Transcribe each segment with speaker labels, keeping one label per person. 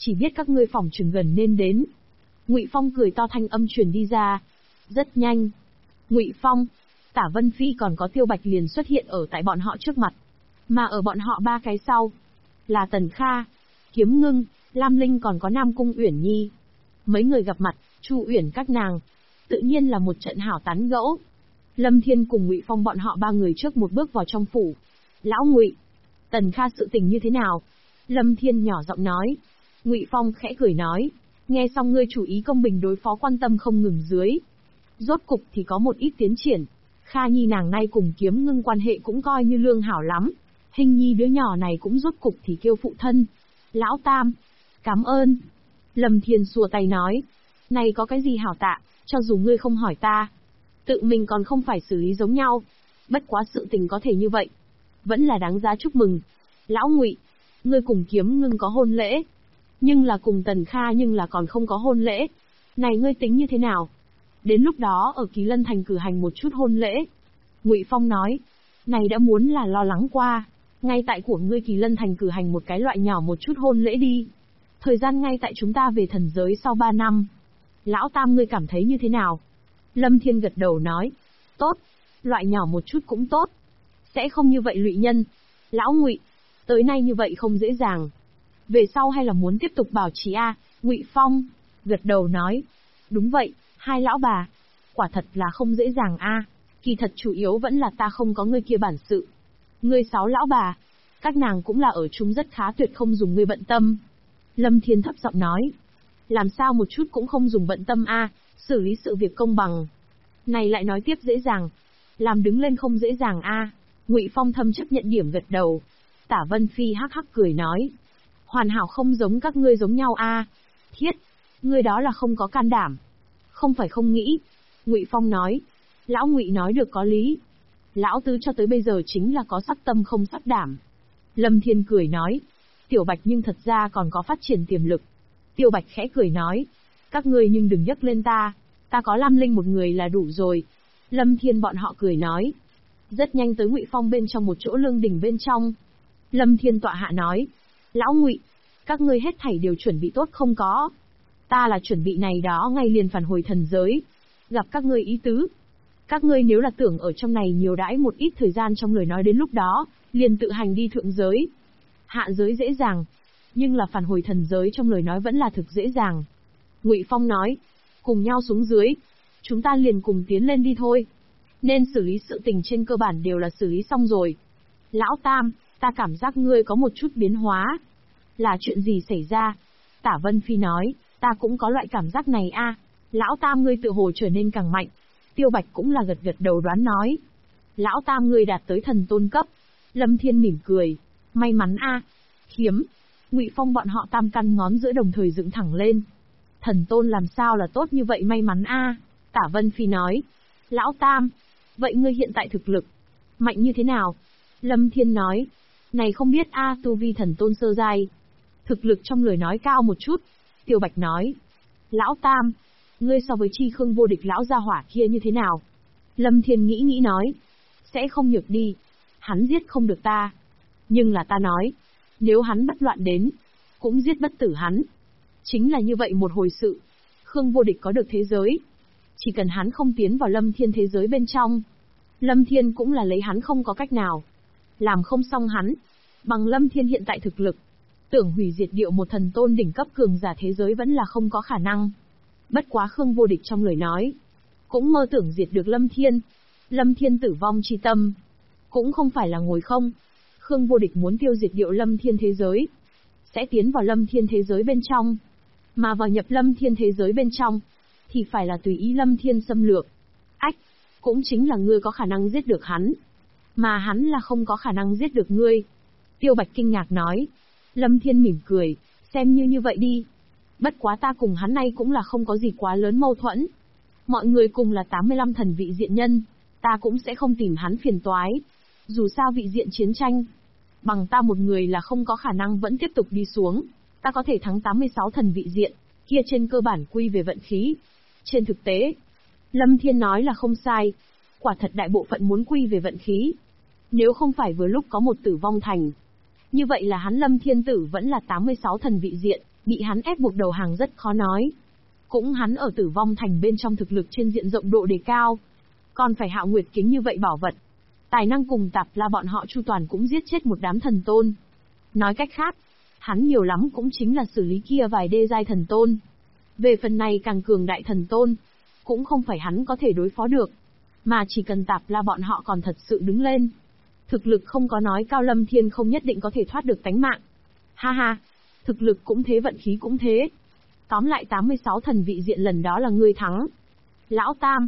Speaker 1: chỉ biết các ngươi phỏng chừng gần nên đến. Ngụy Phong cười to, thanh âm truyền đi ra. Rất nhanh, Ngụy Phong, Tả Vân Phi còn có Tiêu Bạch liền xuất hiện ở tại bọn họ trước mặt. Mà ở bọn họ ba cái sau, là Tần Kha, Kiếm Ngưng, Lam Linh còn có Nam Cung Uyển Nhi. Mấy người gặp mặt, Chu Uyển các nàng, tự nhiên là một trận hảo tán gẫu. Lâm Thiên cùng Ngụy Phong bọn họ ba người trước một bước vào trong phủ. Lão Ngụy, Tần Kha sự tình như thế nào? Lâm Thiên nhỏ giọng nói. Ngụy Phong khẽ cười nói, nghe xong ngươi chủ ý công bình đối phó quan tâm không ngừng dưới. Rốt cục thì có một ít tiến triển. Kha Nhi nàng nay cùng Kiếm Ngưng quan hệ cũng coi như lương hảo lắm. Hình Nhi đứa nhỏ này cũng rốt cục thì kêu phụ thân. Lão Tam, cảm ơn. Lâm Thiên xua tay nói, này có cái gì hảo tạ, cho dù ngươi không hỏi ta, tự mình còn không phải xử lý giống nhau. Bất quá sự tình có thể như vậy, vẫn là đáng giá chúc mừng. Lão Ngụy, ngươi cùng Kiếm Ngưng có hôn lễ, nhưng là cùng Tần Kha nhưng là còn không có hôn lễ. Này ngươi tính như thế nào? Đến lúc đó ở Kỳ Lân Thành cử hành một chút hôn lễ. Ngụy Phong nói, này đã muốn là lo lắng qua, ngay tại của ngươi Kỳ Lân Thành cử hành một cái loại nhỏ một chút hôn lễ đi. Thời gian ngay tại chúng ta về thần giới sau 3 năm. Lão Tam ngươi cảm thấy như thế nào? Lâm Thiên gật đầu nói, tốt, loại nhỏ một chút cũng tốt. Sẽ không như vậy lụy nhân. Lão Ngụy, tới nay như vậy không dễ dàng. Về sau hay là muốn tiếp tục bảo trì a? Ngụy Phong gật đầu nói, đúng vậy, hai lão bà, quả thật là không dễ dàng a. Kỳ thật chủ yếu vẫn là ta không có ngươi kia bản sự. Ngươi 6 lão bà, các nàng cũng là ở chung rất khá tuyệt, không dùng ngươi bận tâm. Lâm Thiên thấp giọng nói, làm sao một chút cũng không dùng bận tâm a, xử lý sự việc công bằng. Này lại nói tiếp dễ dàng, làm đứng lên không dễ dàng a. Ngụy Phong thâm chấp nhận điểm gật đầu. Tả Vân Phi hắc hắc cười nói, hoàn hảo không giống các ngươi giống nhau a. Thiết, ngươi đó là không có can đảm. Không phải không nghĩ. Ngụy Phong nói, lão Ngụy nói được có lý. Lão tứ cho tới bây giờ chính là có sắc tâm không sắc đảm. Lâm Thiên cười nói, Tiểu Bạch nhưng thật ra còn có phát triển tiềm lực. Tiểu Bạch khẽ cười nói, các ngươi nhưng đừng nhắc lên ta có Lam Linh một người là đủ rồi. Lâm Thiên bọn họ cười nói. Rất nhanh tới Ngụy Phong bên trong một chỗ lương đình bên trong. Lâm Thiên tọa hạ nói, lão Ngụy, các ngươi hết thảy đều chuẩn bị tốt không có? Ta là chuẩn bị này đó ngay liền phản hồi thần giới. Gặp các ngươi ý tứ. Các ngươi nếu là tưởng ở trong này nhiều đãi một ít thời gian trong lời nói đến lúc đó, liền tự hành đi thượng giới. Hạ giới dễ dàng, nhưng là phản hồi thần giới trong lời nói vẫn là thực dễ dàng. Ngụy Phong nói, cùng nhau xuống dưới, chúng ta liền cùng tiến lên đi thôi. Nên xử lý sự tình trên cơ bản đều là xử lý xong rồi. Lão Tam, ta cảm giác ngươi có một chút biến hóa. Là chuyện gì xảy ra? Tả Vân Phi nói, ta cũng có loại cảm giác này a. Lão Tam ngươi tự hồ trở nên càng mạnh. Tiêu Bạch cũng là gật gật đầu đoán nói. Lão Tam ngươi đạt tới thần tôn cấp. Lâm Thiên mỉm cười, may mắn a. Khiếm. Ngụy Phong bọn họ tam căn ngón giữa đồng thời dựng thẳng lên. Thần tôn làm sao là tốt như vậy, may mắn a. Tả Vân Phi nói. Lão Tam, vậy ngươi hiện tại thực lực mạnh như thế nào? Lâm Thiên nói. Này không biết a, tu vi thần tôn sơ giai. Thực lực trong lời nói cao một chút. Tiêu Bạch nói. Lão Tam, ngươi so với Chi Khương vô địch lão gia hỏa kia như thế nào? Lâm Thiên nghĩ nói. Sẽ không nhược đi. Hắn giết không được ta. Nhưng là ta nói, nếu hắn bất loạn đến, cũng giết bất tử hắn. Chính là như vậy một hồi sự. Khương vô địch có được thế giới. Chỉ cần hắn không tiến vào Lâm Thiên thế giới bên trong, Lâm Thiên cũng là lấy hắn không có cách nào. Làm không xong hắn. Bằng Lâm Thiên hiện tại thực lực, tưởng hủy diệt điệu một thần tôn đỉnh cấp cường giả thế giới vẫn là không có khả năng. Bất quá Khương vô địch trong lời nói, cũng mơ tưởng diệt được Lâm Thiên. Lâm Thiên tử vong chi tâm, cũng không phải là ngồi không. Khương vô địch muốn tiêu diệt điệu Lâm Thiên thế giới, sẽ tiến vào Lâm Thiên thế giới bên trong. Mà vào nhập Lâm Thiên thế giới bên trong, thì phải là tùy ý Lâm Thiên xâm lược. Ách, cũng chính là ngươi có khả năng giết được hắn, mà hắn là không có khả năng giết được ngươi. Tiêu Bạch kinh ngạc nói. Lâm Thiên mỉm cười, xem như vậy đi. Bất quá ta cùng hắn nay cũng là không có gì quá lớn mâu thuẫn. Mọi người cùng là 85 thần vị diện nhân, ta cũng sẽ không tìm hắn phiền toái. Dù sao vị diện chiến tranh, bằng ta một người là không có khả năng vẫn tiếp tục đi xuống. Ta có thể thắng 86 thần vị diện, kia trên cơ bản quy về vận khí. Trên thực tế, Lâm Thiên nói là không sai. Quả thật đại bộ phận muốn quy về vận khí. Nếu không phải vừa lúc có một tử vong thành, như vậy là hắn Lâm Thiên Tử vẫn là 86 thần vị diện, bị hắn ép buộc đầu hàng rất khó nói. Cũng hắn ở Tử Vong Thành bên trong thực lực trên diện rộng độ đề cao, còn phải Hạo Nguyệt kính như vậy bảo vật. Tài năng cùng Tạp La bọn họ chu toàn cũng giết chết một đám thần tôn. Nói cách khác, hắn nhiều lắm cũng chính là xử lý kia vài đê giai thần tôn. Về phần này càng cường đại thần tôn, cũng không phải hắn có thể đối phó được, mà chỉ cần Tạp La bọn họ còn thật sự đứng lên. Thực lực không có nói cao, Lâm Thiên không nhất định có thể thoát được tánh mạng. Ha ha, thực lực cũng thế, vận khí cũng thế. Tóm lại 86 thần vị diện lần đó là ngươi thắng. Lão Tam,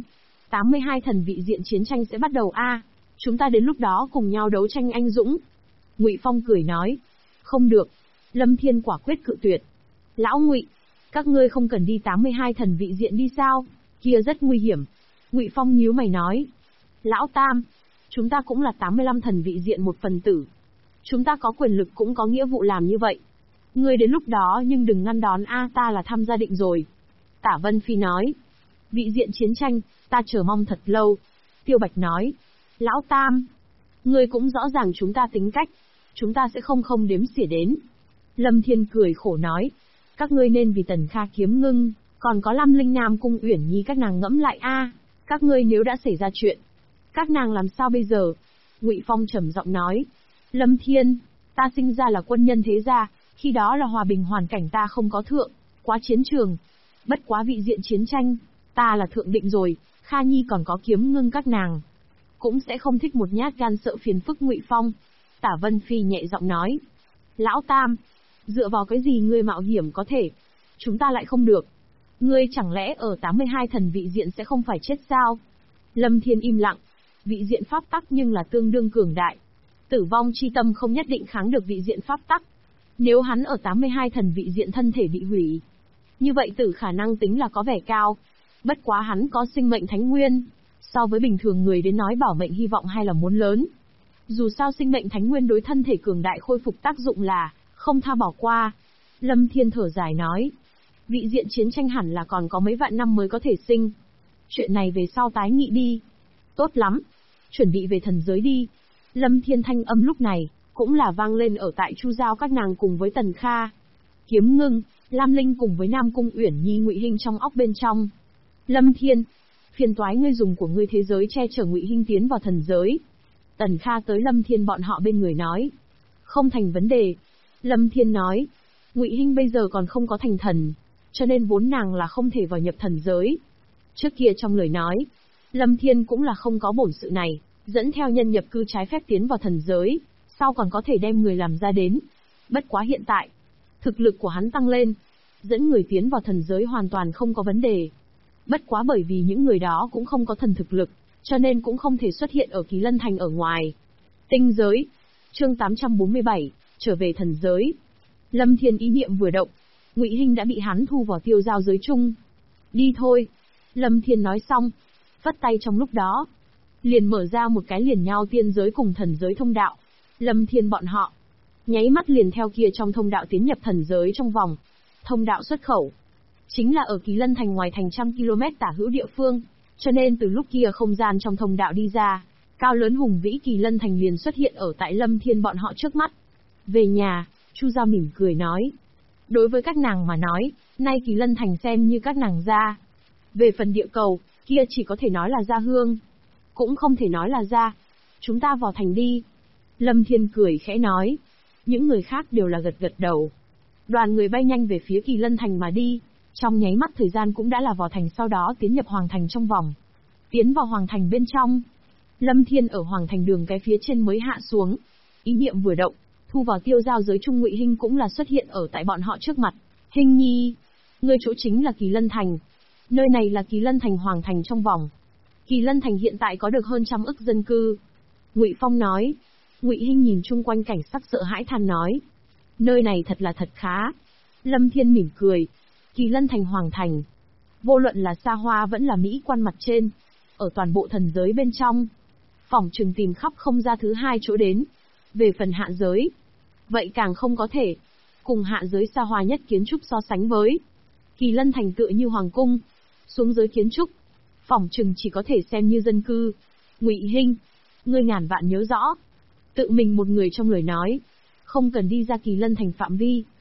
Speaker 1: 82 thần vị diện chiến tranh sẽ bắt đầu a, chúng ta đến lúc đó cùng nhau đấu tranh anh dũng. Ngụy Phong cười nói. Không được. Lâm Thiên quả quyết cự tuyệt. Lão Ngụy, các ngươi không cần đi 82 thần vị diện đi sao? Kia rất nguy hiểm. Ngụy Phong nhíu mày nói. Lão Tam, chúng ta cũng là 85 thần vị diện một phần tử. Chúng ta có quyền lực cũng có nghĩa vụ làm như vậy. Ngươi đến lúc đó nhưng đừng ngăn đón a, ta là tham gia định rồi. Tả Vân Phi nói. Vị diện chiến tranh, ta chờ mong thật lâu. Tiêu Bạch nói. Lão Tam, ngươi cũng rõ ràng chúng ta tính cách, chúng ta sẽ không đếm xỉa đến. Lâm Thiên cười khổ nói. Các ngươi nên vì Tần Kha Kiếm Ngưng, còn có Lam Linh Nam Cung Uyển Nhi các nàng ngẫm lại a. Các ngươi nếu đã xảy ra chuyện, các nàng làm sao bây giờ? Ngụy Phong trầm giọng nói. Lâm Thiên, ta sinh ra là quân nhân thế gia, khi đó là hòa bình hoàn cảnh, ta không có thượng quá chiến trường. Bất quá vị diện chiến tranh, ta là thượng định rồi. Kha Nhi còn có Kiếm Ngưng các nàng cũng sẽ không thích một nhát gan sợ phiền phức. Ngụy Phong. Tả Vân Phi nhẹ giọng nói. Lão Tam, dựa vào cái gì ngươi mạo hiểm có thể, chúng ta lại không được? Ngươi chẳng lẽ ở 82 thần vị diện sẽ không phải chết sao? Lâm Thiên im lặng. Vị diện pháp tắc nhưng là tương đương cường đại. Tử vong chi tâm không nhất định kháng được vị diện pháp tắc. Nếu hắn ở 82 thần vị diện thân thể bị hủy, như vậy tử khả năng tính là có vẻ cao. Bất quá hắn có sinh mệnh thánh nguyên, so với bình thường người đến nói bảo mệnh hy vọng hay là muốn lớn. Dù sao sinh mệnh thánh nguyên đối thân thể cường đại khôi phục tác dụng là không tha bỏ qua. Lâm Thiên thở dài nói. Vị diện chiến tranh hẳn là còn có mấy vạn năm mới có thể sinh. Chuyện này về sau tái nghị đi. Tốt lắm. Chuẩn bị về thần giới đi. Lâm Thiên thanh âm lúc này cũng là vang lên ở tại Chu Giao các nàng cùng với Tần Kha, Kiếm Ngưng, Lam Linh cùng với Nam Cung Uyển Nhi, Ngụy Hinh trong óc bên trong. Lâm Thiên, phiền toái ngươi dùng của ngươi thế giới che chở Ngụy Hinh tiến vào thần giới. Tần Kha tới Lâm Thiên bọn họ bên người nói. Không thành vấn đề. Lâm Thiên nói. Ngụy Hinh bây giờ còn không có thành thần, cho nên vốn nàng là không thể vào nhập thần giới. Trước kia trong lời nói, Lâm Thiên cũng là không có bổn sự này, dẫn theo nhân nhập cư trái phép tiến vào thần giới, sau còn có thể đem người làm ra đến. Bất quá hiện tại, thực lực của hắn tăng lên, dẫn người tiến vào thần giới hoàn toàn không có vấn đề. Bất quá bởi vì những người đó cũng không có thần thực lực, cho nên cũng không thể xuất hiện ở Kỳ Lân Thành ở ngoài. Tinh giới. Chương 847, trở về thần giới. Lâm Thiên ý niệm vừa động, Ngụy Hinh đã bị hắn thu vào tiêu giao giới chung. Đi thôi. Lâm Thiên nói xong, vất tay trong lúc đó, liền mở ra một cái liền nhau tiên giới cùng thần giới thông đạo. Lâm Thiên bọn họ nháy mắt liền theo kia trong thông đạo tiến nhập thần giới trong vòng. Thông đạo xuất khẩu chính là ở Kỳ Lân Thành ngoài thành 100 km tả hữu địa phương, cho nên từ lúc kia không gian trong thông đạo đi ra, cao lớn hùng vĩ Kỳ Lân Thành liền xuất hiện ở tại Lâm Thiên bọn họ trước mắt. Về nhà, Chu Giao mỉm cười nói. Đối với các nàng mà nói, nay Kỳ Lân Thành xem như các nàng gia. Về phần địa cầu, kia chỉ có thể nói là gia hương, cũng không thể nói là gia. Chúng ta vào thành đi. Lâm Thiên cười khẽ nói. Những người khác đều là gật gật đầu. Đoàn người bay nhanh về phía Kỳ Lân Thành mà đi. Trong nháy mắt thời gian cũng đã là vào thành, sau đó tiến nhập Hoàng Thành trong vòng. Tiến vào Hoàng Thành bên trong. Lâm Thiên ở Hoàng Thành đường cái phía trên mới hạ xuống. Ý niệm vừa động, thu vào tiêu giao giới chung. Ngụy Hinh cũng là xuất hiện ở tại bọn họ trước mặt. Hinh Nhi, ngươi chỗ chính là Kỳ Lân Thành. Nơi này là Kỳ Lân Thành Hoàng Thành trong vòng. Kỳ Lân Thành hiện tại có được hơn 100 ức dân cư. Ngụy Phong nói. Ngụy Hinh nhìn chung quanh cảnh sắc sợ hãi than nói. Nơi này thật là thật khá. Lâm Thiên mỉm cười. Kỳ Lân Thành Hoàng Thành, vô luận là xa hoa vẫn là mỹ quan mặt trên, ở toàn bộ thần giới bên trong, phỏng chừng tìm khắp không ra thứ hai chỗ đến. Về phần hạ giới, vậy càng không có thể. Cùng hạ giới xa hoa nhất kiến trúc so sánh với, Kỳ Lân Thành tựa như hoàng cung, xuống giới kiến trúc, phỏng chừng chỉ có thể xem như dân cư. Ngụy Hinh, ngươi ngàn vạn nhớ rõ, tự mình một người trong lời nói, không cần đi ra Kỳ Lân Thành phạm vi.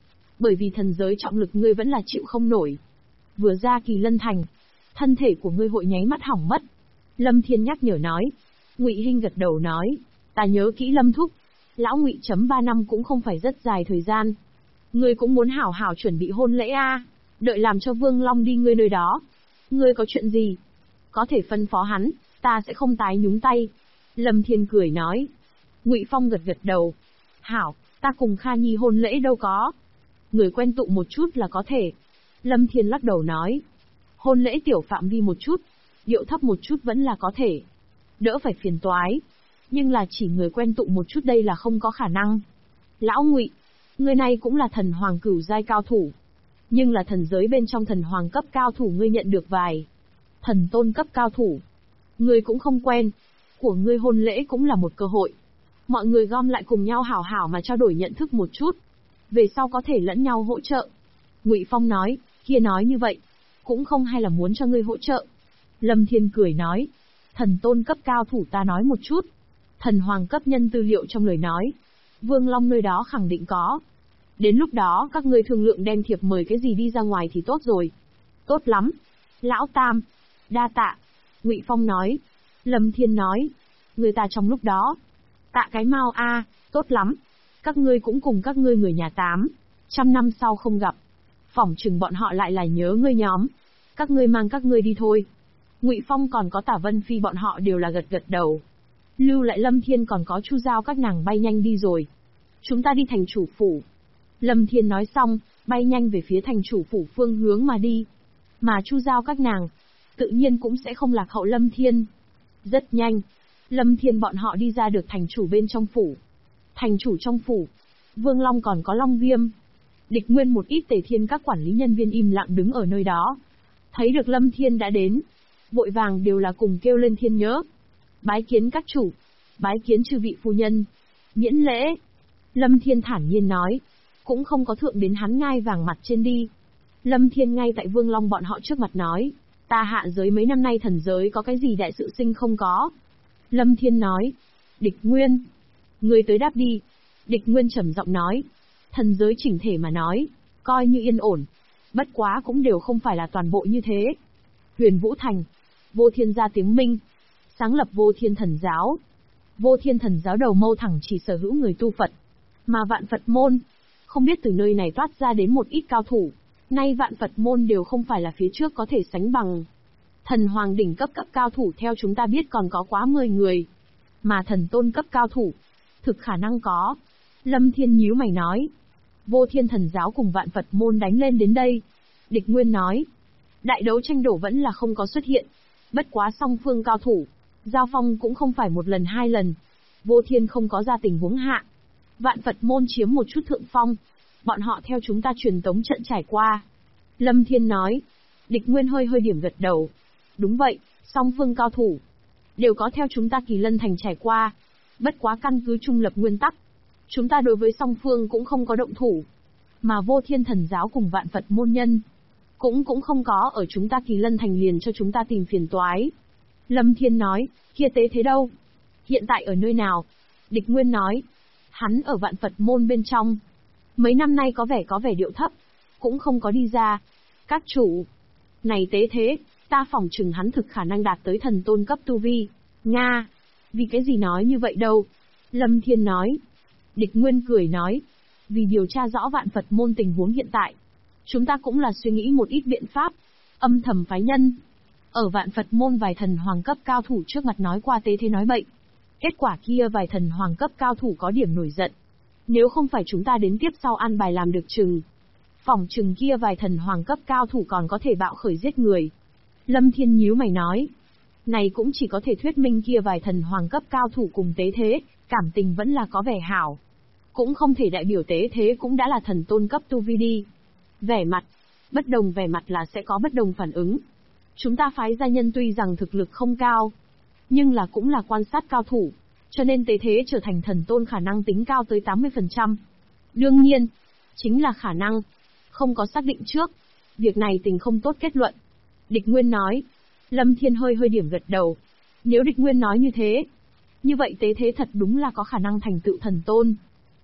Speaker 1: Bởi vì thần giới trọng lực ngươi vẫn là chịu không nổi. Vừa ra Kỳ Lân Thành, thân thể của ngươi hội nháy mắt hỏng mất. Lâm Thiên nhắc nhở nói. Ngụy Hinh gật đầu nói. Ta nhớ kỹ Lâm thúc. Lão Ngụy chấm 3 năm cũng không phải rất dài thời gian. Ngươi cũng muốn hảo hảo chuẩn bị hôn lễ a, đợi làm cho Vương Long đi ngươi nơi đó. Ngươi có chuyện gì? Có thể phân phó hắn, ta sẽ không tái nhúng tay. Lâm Thiên cười nói. Ngụy Phong gật gật đầu. Hảo, ta cùng Kha Nhi hôn lễ đâu có. Người quen tụ một chút là có thể. Lâm Thiên lắc đầu nói. Hôn lễ tiểu phạm vi một chút, điệu thấp một chút vẫn là có thể. Đỡ phải phiền toái. Nhưng là chỉ người quen tụ một chút đây là không có khả năng. Lão Ngụy, người này cũng là thần hoàng cửu giai cao thủ. Nhưng là thần giới bên trong thần hoàng cấp cao thủ ngươi nhận được vài. Thần tôn cấp cao thủ. Ngươi cũng không quen. Của ngươi hôn lễ cũng là một cơ hội. Mọi người gom lại cùng nhau hảo hảo mà trao đổi nhận thức một chút. Về sau có thể lẫn nhau hỗ trợ. Ngụy Phong nói, kia nói như vậy. Cũng không hay là muốn cho ngươi hỗ trợ. Lâm Thiên cười nói. Thần tôn cấp cao thủ ta nói một chút. Thần hoàng cấp nhân tư liệu trong lời nói. Vương Long nơi đó khẳng định có. Đến lúc đó các ngươi thương lượng đem thiệp mời cái gì đi ra ngoài thì tốt rồi. Tốt lắm. Lão Tam. Đa tạ. Ngụy Phong nói. Lâm Thiên nói. Người ta trong lúc đó. Tạ cái mau a, tốt lắm. Các ngươi cũng cùng các ngươi người nhà 800 năm sau không gặp. Phỏng chừng bọn họ lại là nhớ ngươi nhóm. Các ngươi mang các ngươi đi thôi. Ngụy Phong còn có Tả Vân Phi bọn họ đều là gật gật đầu. Lưu lại Lâm Thiên còn có Chu Giao các nàng bay nhanh đi rồi. Chúng ta đi thành chủ phủ. Lâm Thiên nói xong, bay nhanh về phía thành chủ phủ phương hướng mà đi. Mà Chu Giao các nàng, tự nhiên cũng sẽ không lạc hậu Lâm Thiên. Rất nhanh, Lâm Thiên bọn họ đi ra được thành chủ bên trong phủ. Thành chủ trong phủ, Vương Long còn có Long Viêm. Địch Nguyên một ít Tề Thiên các quản lý nhân viên im lặng đứng ở nơi đó. Thấy được Lâm Thiên đã đến, vội vàng đều là cùng kêu lên Thiên nhớ. Bái kiến các chủ, bái kiến chư vị phu nhân. Miễn lễ. Lâm Thiên thản nhiên nói, cũng không có thượng đến hắn ngai vàng mặt trên đi. Lâm Thiên ngay tại Vương Long bọn họ trước mặt nói, ta hạ giới mấy năm nay thần giới có cái gì đại sự sinh không có. Lâm Thiên nói, Địch Nguyên, ngươi tới đáp đi. Địch Nguyên trầm giọng nói, thần giới chỉnh thể mà nói, coi như yên ổn. Bất quá cũng đều không phải là toàn bộ như thế. Huyền Vũ Thành, Vô Thiên ra tiếng minh, sáng lập Vô Thiên Thần Giáo. Vô Thiên Thần Giáo đầu mâu thẳng chỉ sở hữu người tu Phật. Mà Vạn Phật Môn, không biết từ nơi này toát ra đến một ít cao thủ. Nay Vạn Phật Môn đều không phải là phía trước có thể sánh bằng. Thần Hoàng đỉnh cấp cao thủ theo chúng ta biết còn có quá 10 người. Mà thần tôn cấp cao thủ, thực khả năng có. Lâm Thiên nhíu mày nói. Vô Thiên Thần Giáo cùng Vạn Phật Môn đánh lên đến đây. Địch Nguyên nói. Đại đấu tranh đổ vẫn là không có xuất hiện. Bất quá song phương cao thủ, giao phong cũng không phải một lần 2 lần. Vô Thiên không có ra tình huống hạ. Vạn Phật Môn chiếm một chút thượng phong. Bọn họ theo chúng ta truyền tống trận trải qua. Lâm Thiên nói. Địch Nguyên hơi điểm gật đầu. Đúng vậy, song phương cao thủ đều có theo chúng ta Kỳ Lân Thành trải qua. Bất quá căn cứ trung lập nguyên tắc, chúng ta đối với song phương cũng không có động thủ. Mà Vô Thiên Thần Giáo cùng Vạn Phật Môn nhân cũng không có ở chúng ta Kỳ Lân Thành liền cho chúng ta tìm phiền toái. Lâm Thiên nói, kia tế thế đâu? Hiện tại ở nơi nào? Địch Nguyên nói, hắn ở Vạn Phật Môn bên trong. Mấy năm nay có vẻ điệu thấp, cũng không có đi ra. Các chủ, này tế thế, ta phỏng chừng hắn thực khả năng đạt tới thần tôn cấp tu vi. Nga, vì cái gì nói như vậy đâu? Lâm Thiên nói. Địch Nguyên cười nói, vì điều tra rõ Vạn Phật Môn tình huống hiện tại, chúng ta cũng là suy nghĩ một ít biện pháp, âm thầm phái nhân. Ở Vạn Phật Môn vài thần hoàng cấp cao thủ trước mặt nói qua tế thế nói bậy. Kết quả kia vài thần hoàng cấp cao thủ có điểm nổi giận. Nếu không phải chúng ta đến tiếp sau an bài làm được chừng, phỏng chừng kia vài thần hoàng cấp cao thủ còn có thể bạo khởi giết người. Lâm Thiên nhíu mày nói, này cũng chỉ có thể thuyết minh kia vài thần hoàng cấp cao thủ cùng tế thế, cảm tình vẫn là có vẻ hảo. Cũng không thể đại biểu tế thế cũng đã là thần tôn cấp tu vi đi. Vẻ mặt, bất đồng vẻ mặt là sẽ có bất đồng phản ứng. Chúng ta phái gia nhân tuy rằng thực lực không cao, nhưng là cũng là quan sát cao thủ, cho nên tế thế trở thành thần tôn khả năng tính cao tới 80%. Đương nhiên, chính là khả năng, không có xác định trước. Việc này tình không tốt kết luận. Địch Nguyên nói. Lâm Thiên hơi điểm gật đầu. Nếu Địch Nguyên nói như thế, như vậy tế thế thật đúng là có khả năng thành tựu thần tôn.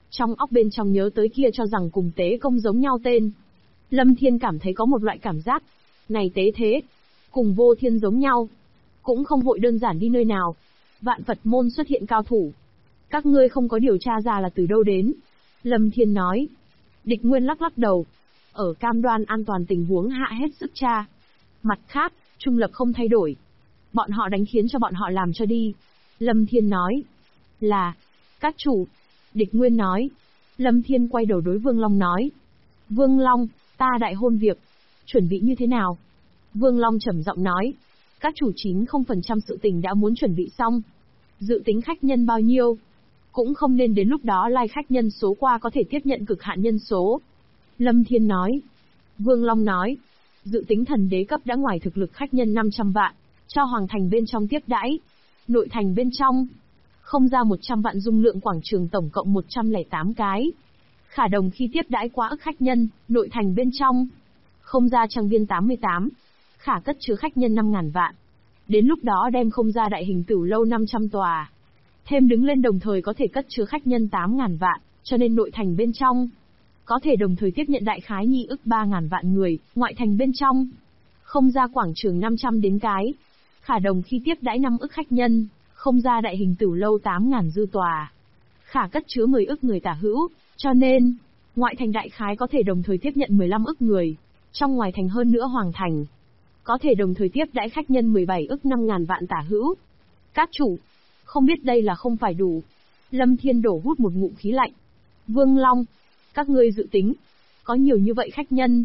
Speaker 1: Trong óc bên trong nhớ tới kia cho rằng cùng Tế Công giống nhau tên. Lâm Thiên cảm thấy có một loại cảm giác. Này Tế thế, cùng Vô Thiên giống nhau. Cũng không vội đơn giản đi nơi nào. Vạn Phật môn xuất hiện cao thủ. Các ngươi không có điều tra ra là từ đâu đến. Lâm Thiên nói. Địch Nguyên lắc lắc đầu. Ở cam đoan an toàn tình huống hạ hết sức tra. Mặt khác, trung lập không thay đổi. Bọn họ đánh khiến cho bọn họ làm cho đi. Lâm Thiên nói. Là, các chủ. Địch Nguyên nói. Lâm Thiên quay đầu đối Vương Long nói. Vương Long, ta đại hôn việc. Chuẩn bị như thế nào? Vương Long trầm giọng nói. Các chủ 90% sự tình đã muốn chuẩn bị xong. Dự tính khách nhân bao nhiêu? Cũng không nên đến lúc đó lai khách nhân số qua có thể tiếp nhận cực hạn nhân số. Lâm Thiên nói. Vương Long nói. Dự tính thần đế cấp đã ngoài thực lực khách nhân 500 vạn, cho hoàng thành bên trong tiếp đãi. Nội thành bên trong, không ra 100 vạn dung lượng quảng trường tổng cộng 108 cái. Khả đồng khi tiếp đãi quá ức khách nhân, nội thành bên trong, không ra trang viên 88. Khả cất chứa khách nhân 5.000 vạn. Đến lúc đó đem không ra đại hình Tửu lâu 500 tòa. Thêm đứng lên đồng thời có thể cất chứa khách nhân 8.000 vạn, cho nên nội thành bên trong có thể đồng thời tiếp nhận đại khái nhi ức 3.000 vạn người, ngoại thành bên trong không ra quảng trường 500 đến cái. Khả đồng khi tiếp đãi 5 ức khách nhân, không ra đại hình Tửu lâu 8.000 dư tòa. Khả cất chứa 10 ức người tả hữu, cho nên ngoại thành đại khái có thể đồng thời tiếp nhận 15 ức người, trong ngoài thành hơn nữa hoàng thành có thể đồng thời tiếp đãi khách nhân 17 ức 5.000 vạn tả hữu. Các chủ, không biết đây là không phải đủ. Lâm Thiên đổ hút một ngụm khí lạnh. Vương Long, các ngươi dự tính, có nhiều như vậy khách nhân.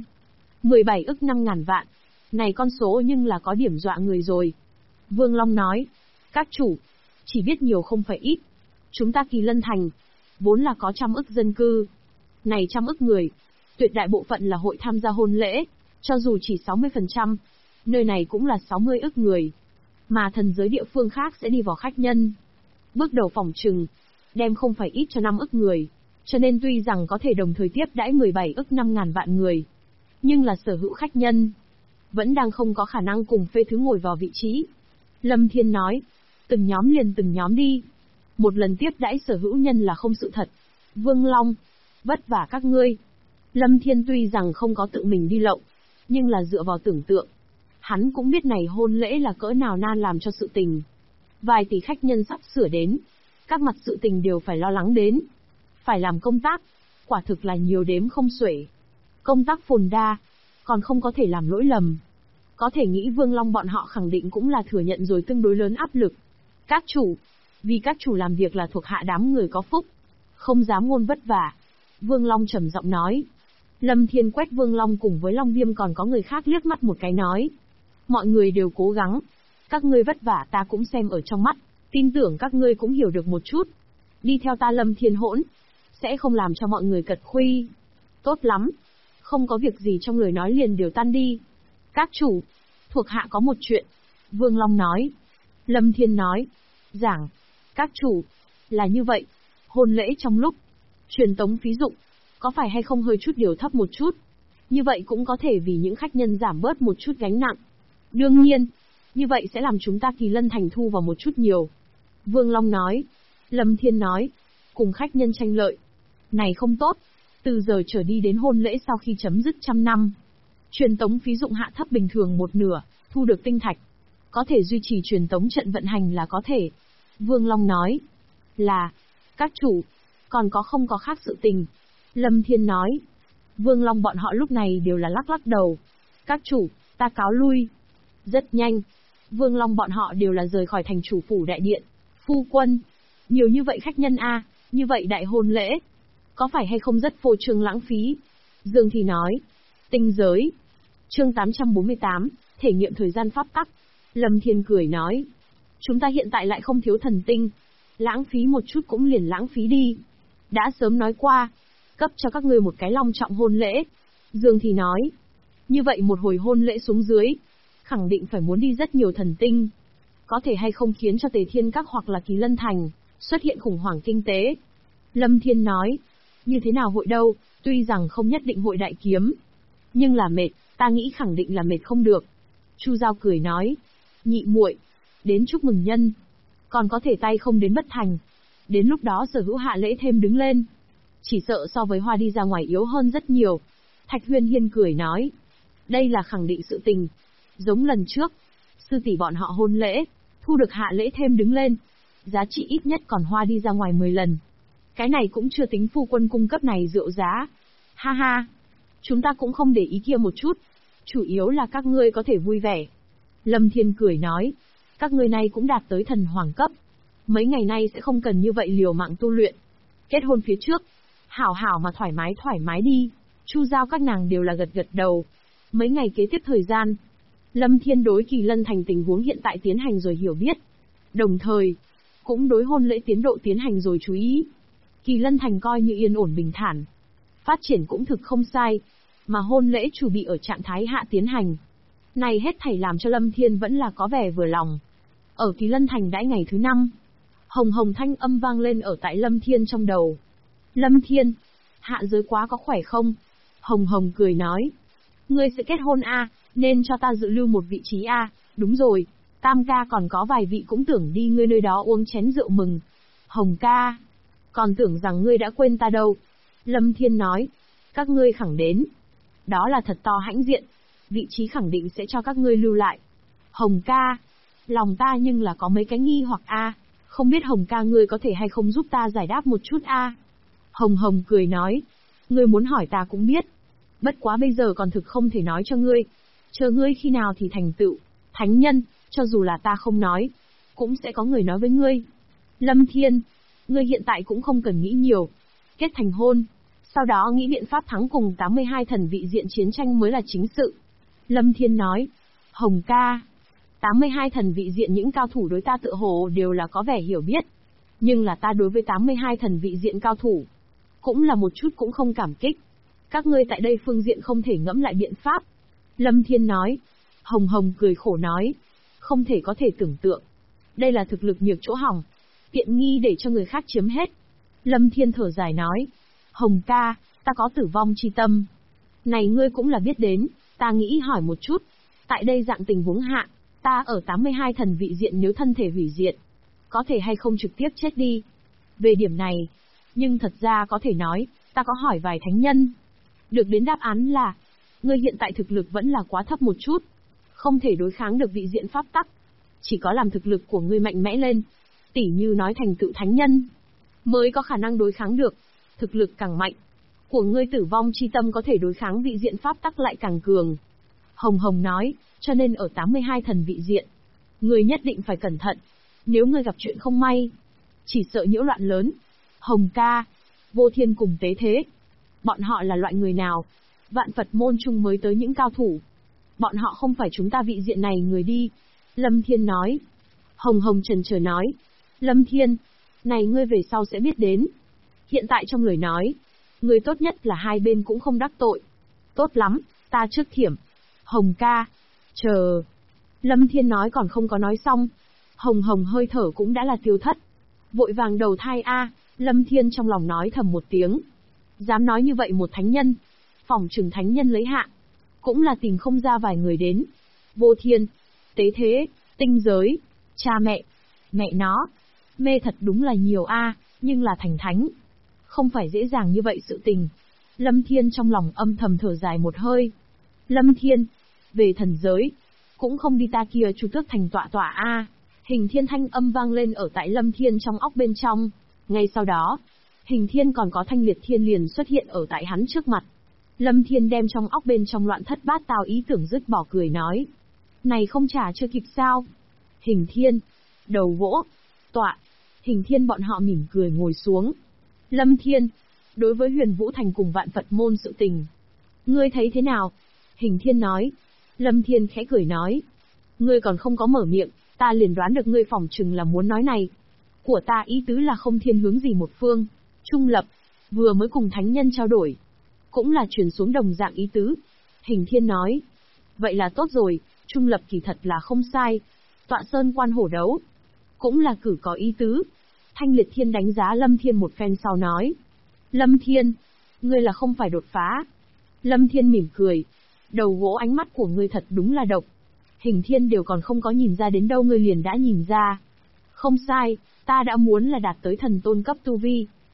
Speaker 1: 17 ức 5.000 vạn. Này con số nhưng là có điểm dọa người rồi. Vương Long nói, các chủ, chỉ biết nhiều không phải ít. Chúng ta Kỳ Lân Thành, vốn là có 100 ức dân cư. Này 100 ức người, tuyệt đại bộ phận là hội tham gia hôn lễ, cho dù chỉ 60%, nơi này cũng là 60 ức người. Mà thần giới địa phương khác sẽ đi vào khách nhân. Bước đầu phỏng trừng, đem không phải ít cho 5 ức người. Cho nên tuy rằng có thể đồng thời tiếp đãi 17 ức 5.000 vạn người, nhưng là sở hữu khách nhân vẫn đang không có khả năng cùng phê thứ ngồi vào vị trí. Lâm Thiên nói, từng nhóm liền từng nhóm đi. Một lần tiếp đãi sở hữu nhân là không sự thật. Vương Long, vất vả các ngươi. Lâm Thiên tuy rằng không có tự mình đi lộng, nhưng là dựa vào tưởng tượng. Hắn cũng biết này hôn lễ là cỡ nào nan làm cho sự tình. Vài tỷ khách nhân sắp sửa đến. Các mặt sự tình đều phải lo lắng đến. Phải làm công tác. Quả thực là nhiều đếm không xuể. Công tác phồn đa. Còn không có thể làm lỗi lầm. Có thể nghĩ Vương Long bọn họ khẳng định cũng là thừa nhận rồi tương đối lớn áp lực. Các chủ. Vì các chủ làm việc là thuộc hạ đám người có phúc. Không dám ngôn vất vả. Vương Long trầm giọng nói. Lâm Thiên quét Vương Long cùng với Long Viêm còn có người khác liếc mắt một cái nói. Mọi người đều cố gắng. Các ngươi vất vả ta cũng xem ở trong mắt. Tin tưởng các ngươi cũng hiểu được một chút. Đi theo ta Lâm Thiên hỗn. Sẽ không làm cho mọi người cật khuy. Tốt lắm. Không có việc gì trong lời nói liền đều tan đi. Các chủ. Thuộc hạ có một chuyện. Vương Long nói. Lâm Thiên nói. Giảng. Các chủ. Là như vậy. Hôn lễ trong lúc truyền tống phí dụng. Có phải hay không hơi chút điều thấp một chút? Như vậy cũng có thể vì những khách nhân giảm bớt một chút gánh nặng. Đương nhiên. Như vậy sẽ làm chúng ta Kỳ Lân Thành thu vào một chút nhiều. Vương Long nói. Lâm Thiên nói. Cùng khách nhân tranh lợi. Này không tốt. Từ giờ trở đi đến hôn lễ sau khi chấm dứt 100 năm. Truyền tống phí dụng hạ thấp bình thường một nửa, thu được tinh thạch. Có thể duy trì truyền tống trận vận hành là có thể. Vương Long nói. Là. Các chủ. Còn có không có khác sự tình. Lâm Thiên nói. Vương Long bọn họ lúc này đều là lắc lắc đầu. Các chủ, ta cáo lui. Rất nhanh. Vương Long bọn họ đều là rời khỏi thành chủ phủ đại điện. Phu quân. Nhiều như vậy khách nhân a, như vậy đại hôn lễ. Có phải hay không rất phô trương lãng phí? Dương Thì nói. Tinh giới. Chương 848, thể nghiệm thời gian pháp tắc. Lâm Thiên cười nói. Chúng ta hiện tại lại không thiếu thần tinh. Lãng phí một chút cũng liền lãng phí đi. Đã sớm nói qua. Cấp cho các ngươi một cái long trọng hôn lễ. Dương Thì nói. Như vậy một hồi hôn lễ xuống dưới. Khẳng định phải muốn đi rất nhiều thần tinh. Có thể hay không khiến cho Tề Thiên Các hoặc là Kỳ Lân Thành xuất hiện khủng hoảng kinh tế. Lâm Thiên nói. Như thế nào hội đâu, tuy rằng không nhất định hội đại kiếm. Nhưng là mệt, ta nghĩ khẳng định là mệt không được. Chu Giao cười nói. Nhị muội, đến chúc mừng nhân. Còn có thể tay không đến bất thành. Đến lúc đó sở hữu hạ lễ thêm đứng lên. Chỉ sợ so với Hoa đi ra ngoài yếu hơn rất nhiều. Thạch Huyên Hiên cười nói. Đây là khẳng định sự tình. Giống lần trước, sư tỷ bọn họ hôn lễ, thu được hạ lễ thêm đứng lên. Giá trị ít nhất còn Hoa đi ra ngoài 10 lần. Cái này cũng chưa tính phu quân cung cấp này rượu giá. Ha ha, chúng ta cũng không để ý kia một chút. Chủ yếu là các ngươi có thể vui vẻ. Lâm Thiên cười nói. Các ngươi này cũng đạt tới thần hoàng cấp. Mấy ngày nay sẽ không cần như vậy liều mạng tu luyện. Kết hôn phía trước, hảo hảo mà thoải mái đi. Chu giao các nàng đều là gật gật đầu. Mấy ngày kế tiếp thời gian, Lâm Thiên đối Kỳ Lân Thành tình huống hiện tại tiến hành rồi hiểu biết. Đồng thời, cũng đối hôn lễ tiến độ tiến hành rồi chú ý. Kỳ Lân Thành coi như yên ổn bình thản. Phát triển cũng thực không sai, mà hôn lễ chủ bị ở trạng thái hạ tiến hành. Này hết thảy làm cho Lâm Thiên vẫn là có vẻ vừa lòng. Ở Kỳ Lân Thành đãi ngày thứ 5, hồng hồng thanh âm vang lên ở tại Lâm Thiên trong đầu. Lâm Thiên, hạ giới quá có khỏe không? Hồng hồng cười nói. Ngươi sẽ kết hôn a, nên cho ta dự lưu một vị trí a. Đúng rồi, Tam ca còn có vài vị cũng tưởng đi ngươi nơi đó uống chén rượu mừng. Hồng ca, còn tưởng rằng ngươi đã quên ta đâu. Lâm Thiên nói, các ngươi khẳng đến. Đó là thật to hãnh diện, vị trí khẳng định sẽ cho các ngươi lưu lại. Hồng ca, lòng ta nhưng là có mấy cái nghi hoặc a, không biết Hồng ca ngươi có thể hay không giúp ta giải đáp một chút a. Hồng hồng cười nói, ngươi muốn hỏi ta cũng biết. Bất quá bây giờ còn thực không thể nói cho ngươi. Chờ ngươi khi nào thì thành tựu thánh nhân, cho dù là ta không nói, cũng sẽ có người nói với ngươi. Lâm Thiên, ngươi hiện tại cũng không cần nghĩ nhiều. Kết thành hôn, sau đó nghĩ biện pháp thắng cùng 82 thần vị diện chiến tranh mới là chính sự. Lâm Thiên nói, Hồng ca, 82 thần vị diện những cao thủ đối ta tựa hồ đều là có vẻ hiểu biết. Nhưng là ta đối với 82 thần vị diện cao thủ, cũng là một chút cũng không cảm kích. Các ngươi tại đây phương diện không thể ngẫm lại biện pháp. Lâm Thiên nói. Hồng hồng cười khổ nói, không thể có thể tưởng tượng. Đây là thực lực nhược chỗ hỏng, tiện nghi để cho người khác chiếm hết. Lâm Thiên thở dài nói, Hồng ca, ta có tử vong chi tâm. Này ngươi cũng là biết đến, ta nghĩ hỏi một chút. Tại đây dạng tình huống hạ, ta ở 82 thần vị diện nếu thân thể hủy diệt, có thể hay không trực tiếp chết đi. Về điểm này, nhưng thật ra có thể nói, ta có hỏi vài thánh nhân. Được đến đáp án là, ngươi hiện tại thực lực vẫn là quá thấp một chút, không thể đối kháng được vị diện pháp tắc. Chỉ có làm thực lực của ngươi mạnh mẽ lên, tỉ như nói thành tựu thánh nhân, mới có khả năng đối kháng được. Thực lực càng mạnh, của ngươi tử vong chi tâm có thể đối kháng vị diện pháp tắc lại càng cường. Hồng hồng nói, cho nên ở 82 thần vị diện, ngươi nhất định phải cẩn thận. Nếu ngươi gặp chuyện không may, chỉ sợ nhiễu loạn lớn. Hồng ca, Vô Thiên cùng Tế Thế, bọn họ là loại người nào? Vạn Phật môn chung mới tới những cao thủ. Bọn họ không phải chúng ta vị diện này người đi. Lâm Thiên nói. Hồng hồng chần chờ nói. Lâm Thiên, này ngươi về sau sẽ biết đến. Hiện tại trong lời nói, ngươi tốt nhất là hai bên cũng không đắc tội. Tốt lắm, ta trước thiểm. Hồng ca, chờ. Lâm Thiên nói còn không có nói xong. Hồng hồng hơi thở cũng đã là tiêu thất. Vội vàng đầu thai a. Lâm Thiên trong lòng nói thầm một tiếng. Dám nói như vậy một thánh nhân, phỏng chừng thánh nhân lấy hạ, cũng là tìm không ra vài người đến. Vô Thiên, Tế Thế, Tinh Giới, cha mẹ nó, mê thật đúng là nhiều a, nhưng là thành thánh, không phải dễ dàng như vậy sự tình. Lâm Thiên trong lòng âm thầm thở dài một hơi. Lâm Thiên, về thần giới, cũng không đi ta kia Chu Tước Thành tọa a. Hình Thiên thanh âm vang lên ở tại Lâm Thiên trong óc bên trong. Ngay sau đó, Hình Thiên còn có Thanh Liệt Thiên liền xuất hiện ở tại hắn trước mặt. Lâm Thiên đem trong óc bên trong loạn thất bát tao ý tưởng dứt bỏ cười nói. Này không trả chưa kịp sao? Hình Thiên, đầu gỗ, tọa. Hình Thiên bọn họ mỉm cười ngồi xuống. Lâm Thiên, đối với Huyền Vũ Thành cùng Vạn Phật môn sự tình, ngươi thấy thế nào? Hình Thiên nói. Lâm Thiên khẽ cười nói. Ngươi còn không có mở miệng, ta liền đoán được ngươi phỏng chừng là muốn nói này. Của ta ý tứ là không thiên hướng gì một phương, trung lập, vừa mới cùng thánh nhân trao đổi, cũng là truyền xuống đồng dạng ý tứ. Hình Thiên nói. Vậy là tốt rồi, trung lập kỳ thật là không sai. Tọa sơn quan hổ đấu, cũng là cử có ý tứ. Thanh Liệt Thiên đánh giá Lâm Thiên một phen sau nói. Lâm Thiên, ngươi là không phải đột phá. Lâm Thiên mỉm cười. Đầu gỗ ánh mắt của ngươi thật đúng là độc. Hình Thiên đều còn không có nhìn ra đến đâu ngươi liền đã nhìn ra. Không sai, ta đã muốn là đạt tới thần tôn cấp tu vi.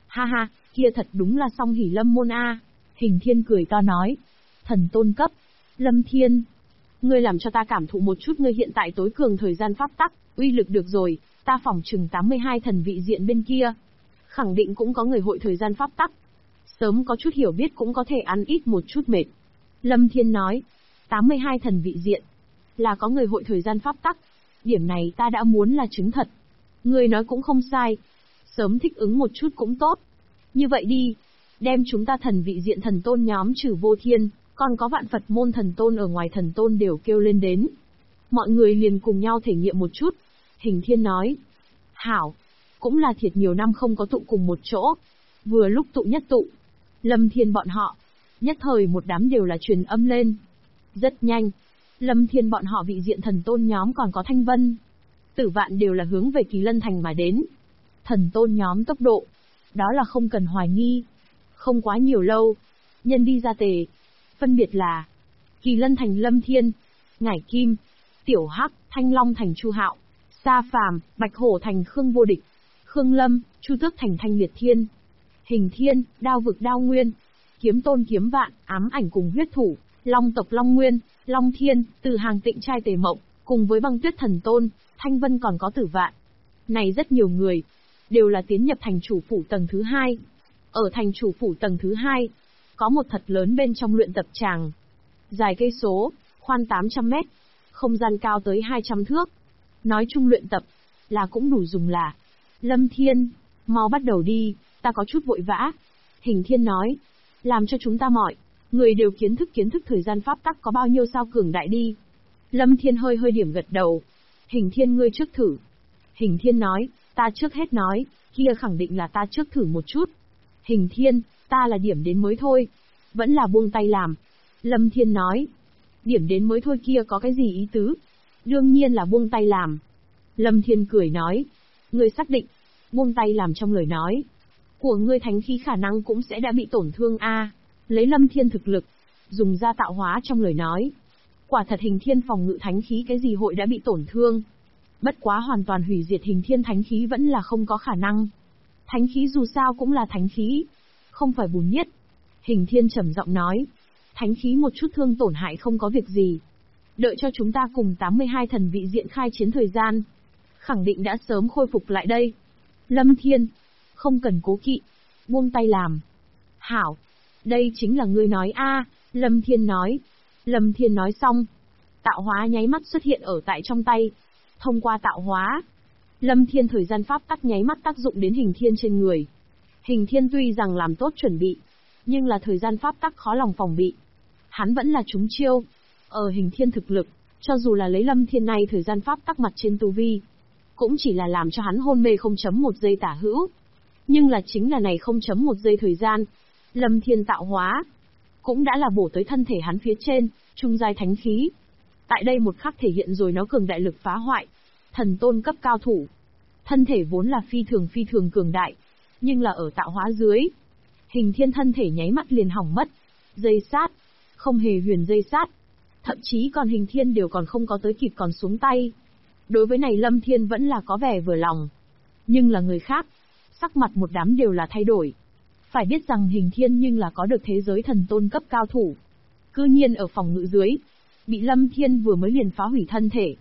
Speaker 1: Ha ha, kia thật đúng là song hỷ lâm môn a. Hình Thiên cười to nói. Thần tôn cấp. Lâm Thiên. Ngươi làm cho ta cảm thụ một chút ngươi hiện tại tối cường thời gian pháp tắc, uy lực được rồi, ta phỏng chừng 82 thần vị diện bên kia. Khẳng định cũng có người hội thời gian pháp tắc. Sớm có chút hiểu biết cũng có thể ăn ít một chút mệt. Lâm Thiên nói. 82 thần vị diện. Là có người hội thời gian pháp tắc. Điểm này ta đã muốn là chứng thật. Ngươi nói cũng không sai. Sớm thích ứng một chút cũng tốt. Như vậy đi. Đem chúng ta thần vị diện thần tôn nhóm trừ vô thiên, còn có vạn Phật môn thần tôn ở ngoài thần tôn đều kêu lên đến. Mọi người liền cùng nhau thể nghiệm một chút. Hình Thiên nói. Hảo. Cũng là thiệt nhiều năm không có tụ cùng một chỗ. Vừa lúc tụ nhất tụ. Lâm Thiên bọn họ. Nhất thời một đám đều là truyền âm lên. Rất nhanh. Lâm Thiên bọn họ vị diện thần tôn nhóm còn có Thanh Vân. Tử Vạn đều là hướng về Kỳ Lân Thành mà đến. Thần tôn nhóm tốc độ. Đó là không cần hoài nghi. Không quá nhiều lâu. Nhân đi ra tề. Phân biệt là Kỳ Lân Thành Lâm Thiên, Ngải Kim, Tiểu Hắc, Thanh Long Thành Chu Hạo, Sa Phàm, Bạch Hổ Thành Khương Vô Địch, Khương Lâm, Chu Tước Thành Thanh Liệt Thiên, Hình Thiên, Đao Vực Đao Nguyên, Kiếm Tôn Kiếm Vạn, Ám Ảnh cùng Huyết Thủ, Long tộc Long Nguyên, Long Thiên, Từ Hàng Tịnh trai Tề Mộng, cùng với Băng Tuyết Thần Tôn, Thanh Vân còn có Tử Vạn. Này rất nhiều người, đều là tiến nhập thành chủ phủ tầng thứ 2. Ở thành chủ phủ tầng thứ 2, có một thật lớn bên trong luyện tập tràng. Dài cây số, khoan 800 mét, không gian cao tới 200 thước. Nói chung luyện tập, là cũng đủ dùng là. Lâm Thiên, mau bắt đầu đi, ta có chút vội vã. Hình Thiên nói, làm cho chúng ta mọi người đều kiến thức thời gian pháp tắc có bao nhiêu sao cường đại đi. Lâm Thiên hơi điểm gật đầu. Hình Thiên ngươi trước thử. Hình Thiên nói, ta trước hết nói, kia khẳng định là ta trước thử một chút. Hình Thiên, ta là điểm đến mới thôi. Vẫn là buông tay làm. Lâm Thiên nói, điểm đến mới thôi kia có cái gì ý tứ? Đương nhiên là buông tay làm. Lâm Thiên cười nói, ngươi xác định, buông tay làm trong lời nói của ngươi thánh khí khả năng cũng sẽ đã bị tổn thương a. Lấy Lâm Thiên thực lực, dùng ra tạo hóa trong lời nói. Quả thật Hình Thiên phòng ngự thánh khí cái gì hội đã bị tổn thương. Bất quá hoàn toàn hủy diệt Hình Thiên thánh khí vẫn là không có khả năng. Thánh khí dù sao cũng là thánh khí, không phải bùn nhiết. Hình Thiên trầm giọng nói, thánh khí một chút thương tổn hại không có việc gì. Đợi cho chúng ta cùng 82 thần vị diện khai chiến thời gian, khẳng định đã sớm khôi phục lại đây. Lâm Thiên, không cần cố kỵ, buông tay làm. Hảo, đây chính là ngươi nói a. Lâm Thiên nói. Lâm Thiên nói xong, tạo hóa nháy mắt xuất hiện ở tại trong tay. Thông qua tạo hóa, Lâm Thiên thời gian pháp tắc nháy mắt tác dụng đến Hình Thiên trên người. Hình Thiên tuy rằng làm tốt chuẩn bị, nhưng là thời gian pháp tắc khó lòng phòng bị. Hắn vẫn là trúng chiêu. Ở Hình Thiên thực lực, cho dù là lấy Lâm Thiên này thời gian pháp tắc mặt trên tu vi, cũng chỉ là làm cho hắn hôn mê 0.1 giây tả hữu. Nhưng là chính là này 0.1 giây thời gian, Lâm Thiên tạo hóa, cũng đã là bổ tới thân thể hắn phía trên, trung giai thánh khí. Tại đây một khắc thể hiện rồi nó cường đại lực phá hoại. Thần tôn cấp cao thủ. Thân thể vốn là phi thường cường đại, nhưng là ở tạo hóa dưới. Hình Thiên thân thể nháy mắt liền hỏng mất. Dây sát. Không hề huyền dây sát. Thậm chí còn Hình Thiên đều còn không có tới kịp còn xuống tay. Đối với này Lâm Thiên vẫn là có vẻ vừa lòng. Nhưng là người khác, sắc mặt một đám đều là thay đổi. Phải biết rằng Hình Thiên nhưng là có được thế giới thần tôn cấp cao thủ. Cư nhiên ở phòng ngự dưới, bị Lâm Thiên vừa mới liền phá hủy thân thể.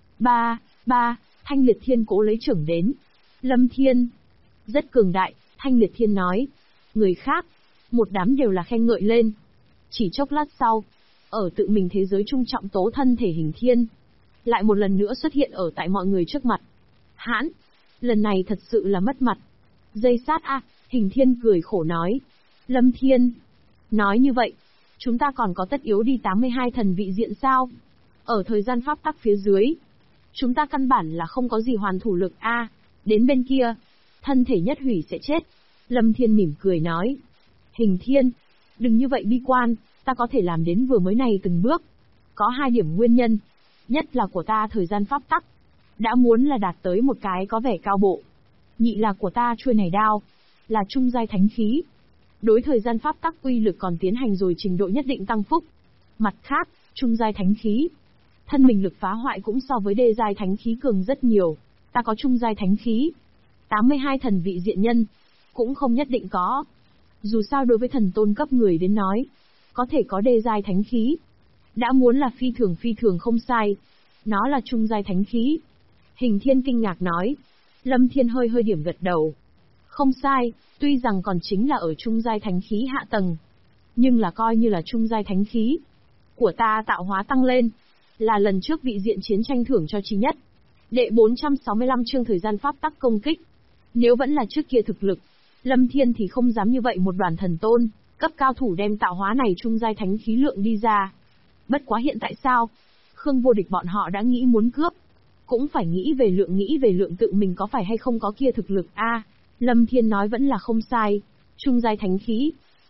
Speaker 1: Thanh Liệt Thiên cố lấy trưởng đến. Lâm Thiên, rất cường đại, Thanh Liệt Thiên nói. Người khác, một đám đều là khen ngợi lên. Chỉ chốc lát sau, ở tự mình thế giới trung trọng tố thân thể Hình Thiên, lại một lần nữa xuất hiện ở tại mọi người trước mặt. Hãn, lần này thật sự là mất mặt. Dây sát a. Hình Thiên cười khổ nói. Lâm Thiên, nói như vậy, chúng ta còn có tất yếu đi 82 thần vị diện sao? Ở thời gian pháp tắc phía dưới, chúng ta căn bản là không có gì hoàn thủ lực a. Đến bên kia, thân thể nhất hủy sẽ chết. Lâm Thiên mỉm cười nói. Hình Thiên, đừng như vậy bi quan, ta có thể làm đến vừa mới này từng bước. Có 2 điểm nguyên nhân. Nhất là của ta thời gian pháp tắc, đã muốn là đạt tới một cái có vẻ cao bộ. Nhị là của ta chuôi này đao, là trung giai thánh khí. Đối thời gian pháp tắc uy lực còn tiến hành rồi trình độ nhất định tăng phúc. Mặt khác, trung giai thánh khí, thân mình lực phá hoại cũng so với đê giai thánh khí cường rất nhiều. Ta có trung giai thánh khí. 82 thần vị diện nhân, Cũng không nhất định có. Dù sao đối với thần tôn cấp người đến nói, có thể có đê giai thánh khí. Đã muốn là phi thường không sai. Nó là trung giai thánh khí. Hình Thiên kinh ngạc nói. Lâm Thiên hơi hơi điểm gật đầu. Không sai, tuy rằng còn chính là ở trung giai thánh khí hạ tầng. Nhưng là coi như là trung giai thánh khí. Của ta tạo hóa tăng lên. Là lần trước vị diện chiến tranh thưởng cho chi nhất. Đệ 465 chương thời gian pháp tắc công kích. Nếu vẫn là trước kia thực lực, Lâm Thiên thì không dám như vậy một đoàn thần tôn, cấp cao thủ đem tạo hóa này trung giai thánh khí lượng đi ra. Bất quá hiện tại sao? Khương Vô Địch bọn họ đã nghĩ muốn cướp. Cũng phải nghĩ về lượng tự mình có phải hay không có kia thực lực a. Lâm Thiên nói vẫn là không sai. Trung giai thánh khí.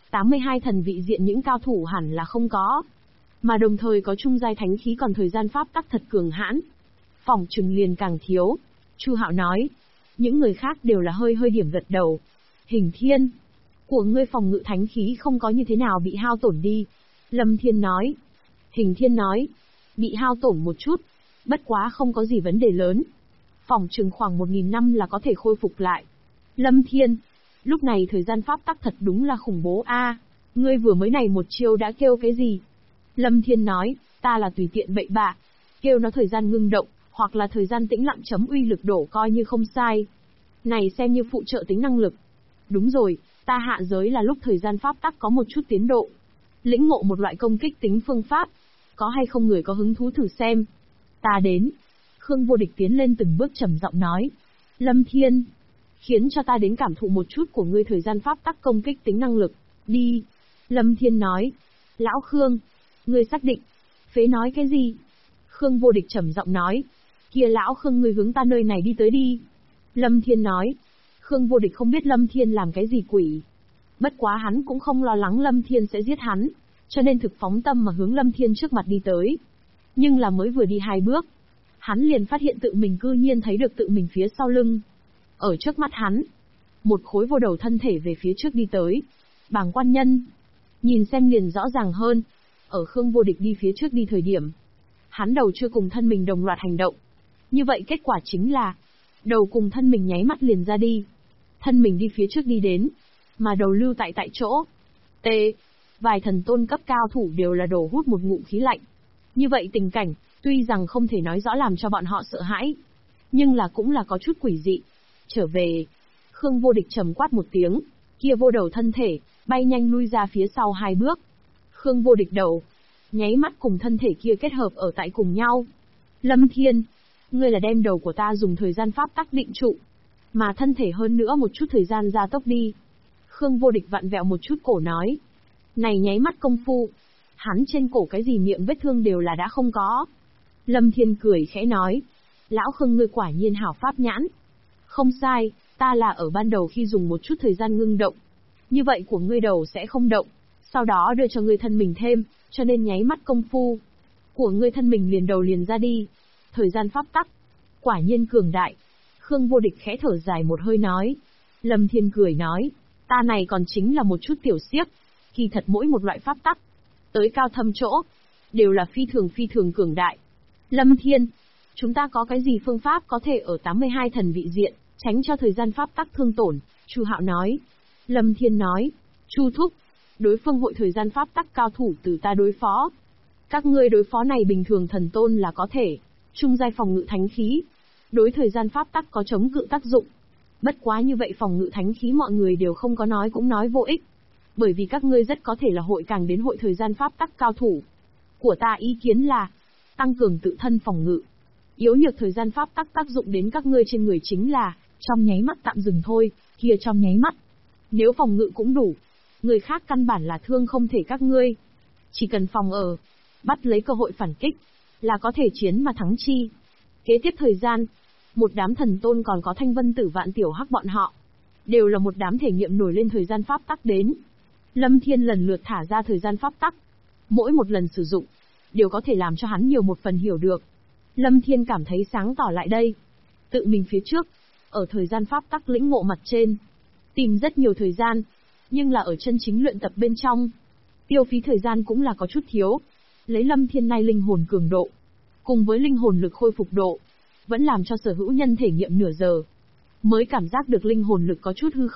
Speaker 1: 82 thần vị diện những cao thủ hẳn là không có. Mà đồng thời có trung giai thánh khí còn thời gian pháp tắc thật cường hãn. Phỏng chừng liền càng thiếu. Chu Hạo nói. Những người khác đều là hơi hơi điểm gật đầu. Hình Thiên. Của ngươi phòng ngự thánh khí không có như thế nào bị hao tổn đi. Lâm Thiên nói. Hình Thiên nói. Bị hao tổn một chút. Bất quá không có gì vấn đề lớn. Phỏng chừng khoảng 1000 năm là có thể khôi phục lại. Lâm Thiên. Lúc này thời gian pháp tắc thật đúng là khủng bố a. Ngươi vừa mới này một chiêu đã kêu cái gì? Lâm Thiên nói. Ta là tùy tiện bậy bạ. Kêu nó thời gian ngưng động, hoặc là thời gian tĩnh lặng chấm uy lực đổ coi như không sai. Này xem như phụ trợ tính năng lực. Đúng rồi, ta hạ giới là lúc thời gian pháp tắc có một chút tiến độ. Lĩnh ngộ một loại công kích tính phương pháp. Có hay không người có hứng thú thử xem? Ta đến. Khương Vô Địch tiến lên từng bước trầm giọng nói. Lâm Thiên. Khiến cho ta đến cảm thụ một chút của ngươi thời gian pháp tắc công kích tính năng lực. Đi. Lâm Thiên nói. Lão Khương. Ngươi xác định. Phế nói cái gì? Khương Vô Địch trầm giọng nói. Kia lão Khương ngươi hướng ta nơi này đi tới đi. Lâm Thiên nói. Khương Vô Địch không biết Lâm Thiên làm cái gì quỷ. Bất quá hắn cũng không lo lắng Lâm Thiên sẽ giết hắn, cho nên thực phóng tâm mà hướng Lâm Thiên trước mặt đi tới. Nhưng là mới vừa đi 2 bước, hắn liền phát hiện tự mình cư nhiên thấy được tự mình phía sau lưng. Ở trước mắt hắn, một khối vô đầu thân thể về phía trước đi tới. Bàng Quan Nhân. Nhìn xem liền rõ ràng hơn. Ở Khương Vô Địch đi phía trước đi thời điểm, hắn đầu chưa cùng thân mình đồng loạt hành động. Như vậy kết quả chính là, đầu cùng thân mình nháy mắt liền ra đi. Thân mình đi phía trước đi đến, mà đầu lưu tại chỗ. T. Vài thần tôn cấp cao thủ đều là đổ hút một ngụm khí lạnh. Như vậy tình cảnh, tuy rằng không thể nói rõ làm cho bọn họ sợ hãi, nhưng là cũng là có chút quỷ dị. Trở về. Khương Vô Địch trầm quát một tiếng, kia vô đầu thân thể, bay nhanh lui ra phía sau 2 bước. Khương Vô Địch đầu, nháy mắt cùng thân thể kia kết hợp ở tại cùng nhau. Lâm Thiên. Ngươi là đem đầu của ta dùng thời gian pháp tắc định trụ, mà thân thể hơn nữa một chút thời gian gia tốc đi. Khương Vô Địch vặn vẹo một chút cổ nói. Này nháy mắt công phu, hắn trên cổ cái gì miệng vết thương đều là đã không có. Lâm Thiên cười khẽ nói. Lão Khương ngươi quả nhiên hảo pháp nhãn. Không sai, ta là ở ban đầu khi dùng một chút thời gian ngưng động. Như vậy của ngươi đầu sẽ không động, sau đó đưa cho ngươi thân mình thêm, cho nên nháy mắt công phu. Của ngươi thân mình liền đầu liền ra đi. Thời gian pháp tắc. Quả nhiên cường đại. Khương Vô Địch khẽ thở dài một hơi nói. Lâm Thiên cười nói. Ta này còn chính là một chút tiểu xiếc. Kỳ thật mỗi một loại pháp tắc, tới cao thâm chỗ, đều là phi thường cường đại. Lâm Thiên. Chúng ta có cái gì phương pháp có thể ở 82 thần vị diện, tránh cho thời gian pháp tắc thương tổn? Chu Hạo nói. Lâm Thiên nói. Chu Thúc. Đối phương hội thời gian pháp tắc cao thủ từ ta đối phó. Các ngươi đối phó này bình thường thần tôn là có thể. Trung giai phòng ngự thánh khí. Đối thời gian pháp tắc có chống cự tác dụng. Bất quá như vậy phòng ngự thánh khí mọi người đều không có nói cũng nói vô ích. Bởi vì các ngươi rất có thể là hội càng đến hội thời gian pháp tắc cao thủ. Của ta ý kiến là, tăng cường tự thân phòng ngự. Yếu nhược thời gian pháp tắc tác dụng đến các ngươi trên người chính là, trong nháy mắt tạm dừng thôi, kia trong nháy mắt. Nếu phòng ngự cũng đủ, người khác căn bản là thương không thể các ngươi. Chỉ cần phòng ở, bắt lấy cơ hội phản kích, là có thể chiến mà thắng chi. Kế tiếp thời gian, một đám thần tôn còn có Thanh Vân Tử Vạn Tiểu Hắc bọn họ, đều là một đám thể nghiệm nổi lên thời gian pháp tắc đến. Lâm Thiên lần lượt thả ra thời gian pháp tắc. Mỗi một lần sử dụng, đều có thể làm cho hắn nhiều một phần hiểu được. Lâm Thiên cảm thấy sáng tỏ lại đây. Tự mình phía trước, ở thời gian pháp tắc lĩnh ngộ mặt trên, tìm rất nhiều thời gian, nhưng là ở chân chính luyện tập bên trong, tiêu phí thời gian cũng là có chút thiếu. Lấy Lâm Thiên nay linh hồn cường độ, cùng với linh hồn lực khôi phục độ, vẫn làm cho sở hữu nhân thể nghiệm nửa giờ, mới cảm giác được linh hồn lực có chút hư không.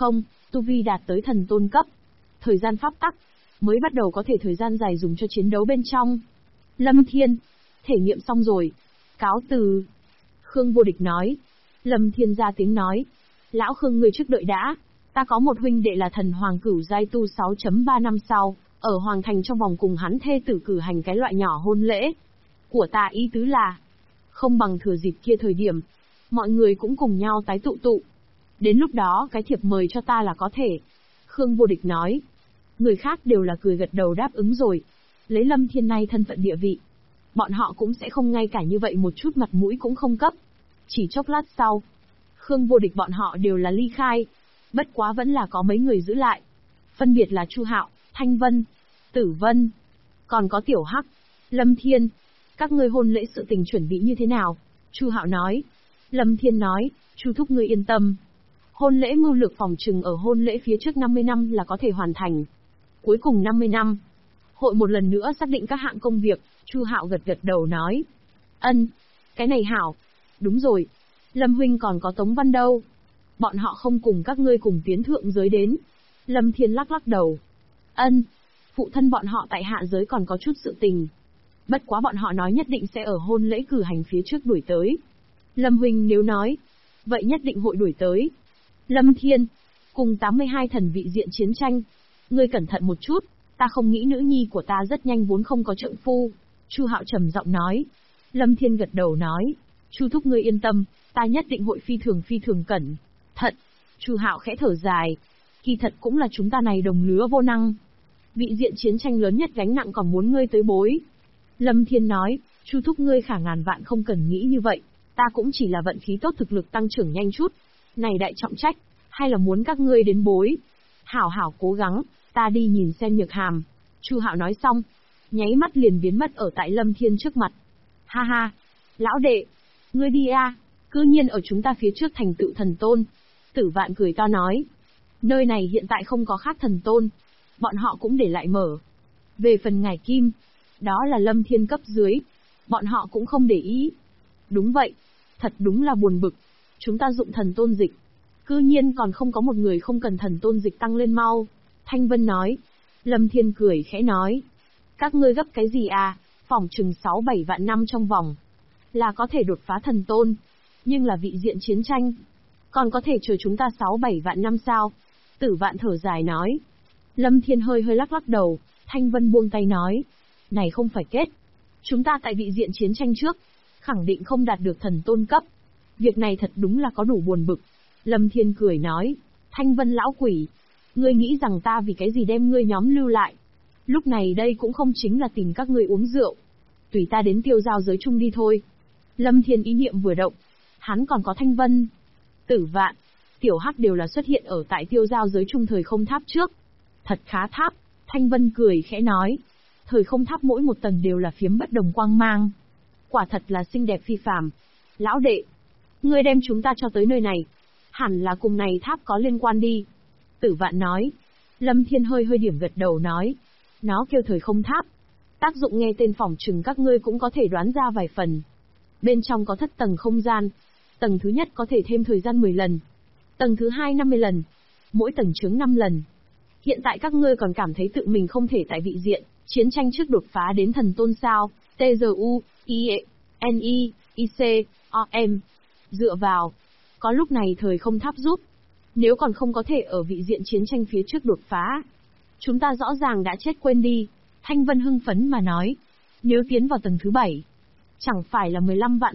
Speaker 1: tu vi đạt tới thần tôn cấp. Thời gian pháp tắc, mới bắt đầu có thể thời gian dài dùng cho chiến đấu bên trong. Lâm Thiên, thể nghiệm xong rồi. Cáo từ. Khương Vô Địch nói. Lâm Thiên ra tiếng nói. Lão Khương ngươi trước đợi đã. Ta có một huynh đệ là thần hoàng cửu giai tu 6.3 năm sau, ở Hoàng Thành trong vòng cùng hắn thê tử cử hành cái loại nhỏ hôn lễ. Của ta ý tứ là, không bằng thừa dịp kia thời điểm, mọi người cũng cùng nhau tái tụ. Đến lúc đó cái thiệp mời cho ta là có thể. Khương Vô Địch nói. Người khác đều là cười gật đầu đáp ứng rồi. Lấy Lâm Thiên nay thân phận địa vị, bọn họ cũng sẽ không ngay cả như vậy một chút mặt mũi cũng không cấp. Chỉ chốc lát sau, Khương Vô Địch bọn họ đều là ly khai. Bất quá vẫn là có mấy người giữ lại. Phân biệt là Chu Hạo, Thanh Vân, Tử Vân, còn có Tiểu Hắc, Lâm Thiên. Các ngươi hôn lễ sự tình chuẩn bị như thế nào? Chu Hạo nói. Lâm Thiên nói, Chu thúc ngươi yên tâm. Hôn lễ mưu lược phòng trừng ở hôn lễ phía trước 50 năm là có thể hoàn thành. Cuối cùng 50 năm, hội một lần nữa xác định các hạng công việc. Chu Hạo gật gật đầu nói. Ân, cái này hảo. Đúng rồi, Lâm huynh còn có Tống Văn đâu? Bọn họ không cùng các ngươi cùng tiến thượng giới đến. Lâm Thiên lắc lắc đầu. Ân, phụ thân bọn họ tại hạ giới còn có chút sự tình. Bất quá bọn họ nói nhất định sẽ ở hôn lễ cử hành phía trước đuổi tới. Lâm huynh nếu nói, vậy nhất định hội đuổi tới. Lâm Thiên, cùng 82 thần vị diện chiến tranh. Ngươi cẩn thận một chút, ta không nghĩ nữ nhi của ta rất nhanh vốn không có trượng phu. Chu Hạo trầm giọng nói. Lâm Thiên gật đầu nói. Chu thúc ngươi yên tâm, ta nhất định hội phi thường cẩn thận. Chu Hạo khẽ thở dài. Kỳ thật cũng là chúng ta này đồng lứa vô năng. Vị diện chiến tranh lớn nhất gánh nặng còn muốn ngươi tới bối. Lâm Thiên nói, Chu thúc ngươi khả ngàn vạn không cần nghĩ như vậy, ta cũng chỉ là vận khí tốt thực lực tăng trưởng nhanh chút. Này đại trọng trách, hay là muốn các ngươi đến bối. Hảo hảo cố gắng, ta đi nhìn xem Nhược Hàm. Chu Hạo nói xong, nháy mắt liền biến mất ở tại Lâm Thiên trước mặt. Ha ha, lão đệ, ngươi đi a, cư nhiên ở chúng ta phía trước thành tựu thần tôn. Tử Vạn cười to nói, nơi này hiện tại không có khác thần tôn, bọn họ cũng để lại mở. Về phần ngải kim, đó là Lâm Thiên cấp dưới, bọn họ cũng không để ý. Đúng vậy, thật đúng là buồn bực, chúng ta dụng thần tôn dịch, cư nhiên còn không có một người không cần thần tôn dịch tăng lên mau. Thanh Vân nói. Lâm Thiên cười khẽ nói, các ngươi gấp cái gì à, phỏng chừng 6-7 vạn năm trong vòng, là có thể đột phá thần tôn, nhưng là vị diện chiến tranh, còn có thể chờ chúng ta 6-7 vạn năm sao? Tử Vạn thở dài nói. Lâm Thiên hơi lắc lắc đầu, Thanh Vân buông tay nói, này không phải kết. Chúng ta tại vị diện chiến tranh trước, khẳng định không đạt được thần tôn cấp. Việc này thật đúng là có đủ buồn bực. Lâm Thiên cười nói, Thanh Vân lão quỷ, ngươi nghĩ rằng ta vì cái gì đem ngươi nhóm lưu lại? Lúc này đây cũng không chính là tìm các ngươi uống rượu. Tùy ta đến tiêu giao giới chung đi thôi. Lâm Thiên ý niệm vừa động, hắn còn có Thanh Vân, Tử Vạn, Tiểu Hắc đều là xuất hiện ở tại tiêu giao giới chung thời không tháp trước. Thật khá tháp, Thanh Vân cười khẽ nói. Thời không tháp mỗi một tầng đều là phiếm bất đồng quang mang. Quả thật là xinh đẹp phi phàm. Lão đệ, ngươi đem chúng ta cho tới nơi này, hẳn là cùng này tháp có liên quan đi. Tử Vạn nói. Lâm Thiên hơi điểm gật đầu nói. Nó kêu thời không tháp. Tác dụng nghe tên phỏng chừng các ngươi cũng có thể đoán ra vài phần. Bên trong có thất tầng không gian. Tầng thứ nhất có thể thêm thời gian 10 lần. Tầng thứ hai 50 lần. Mỗi tầng chướng 5 lần. Hiện tại các ngươi còn cảm thấy tự mình không thể tại vị diện chiến tranh trước đột phá đến thần tôn sao? TGU, IE, NI, IC, OM. Dựa vào. Có lúc này thời không tháp giúp. Nếu còn không có thể ở vị diện chiến tranh phía trước đột phá, chúng ta rõ ràng đã chết quên đi. Thanh Vân hưng phấn mà nói. Nếu tiến vào tầng thứ 7, chẳng phải là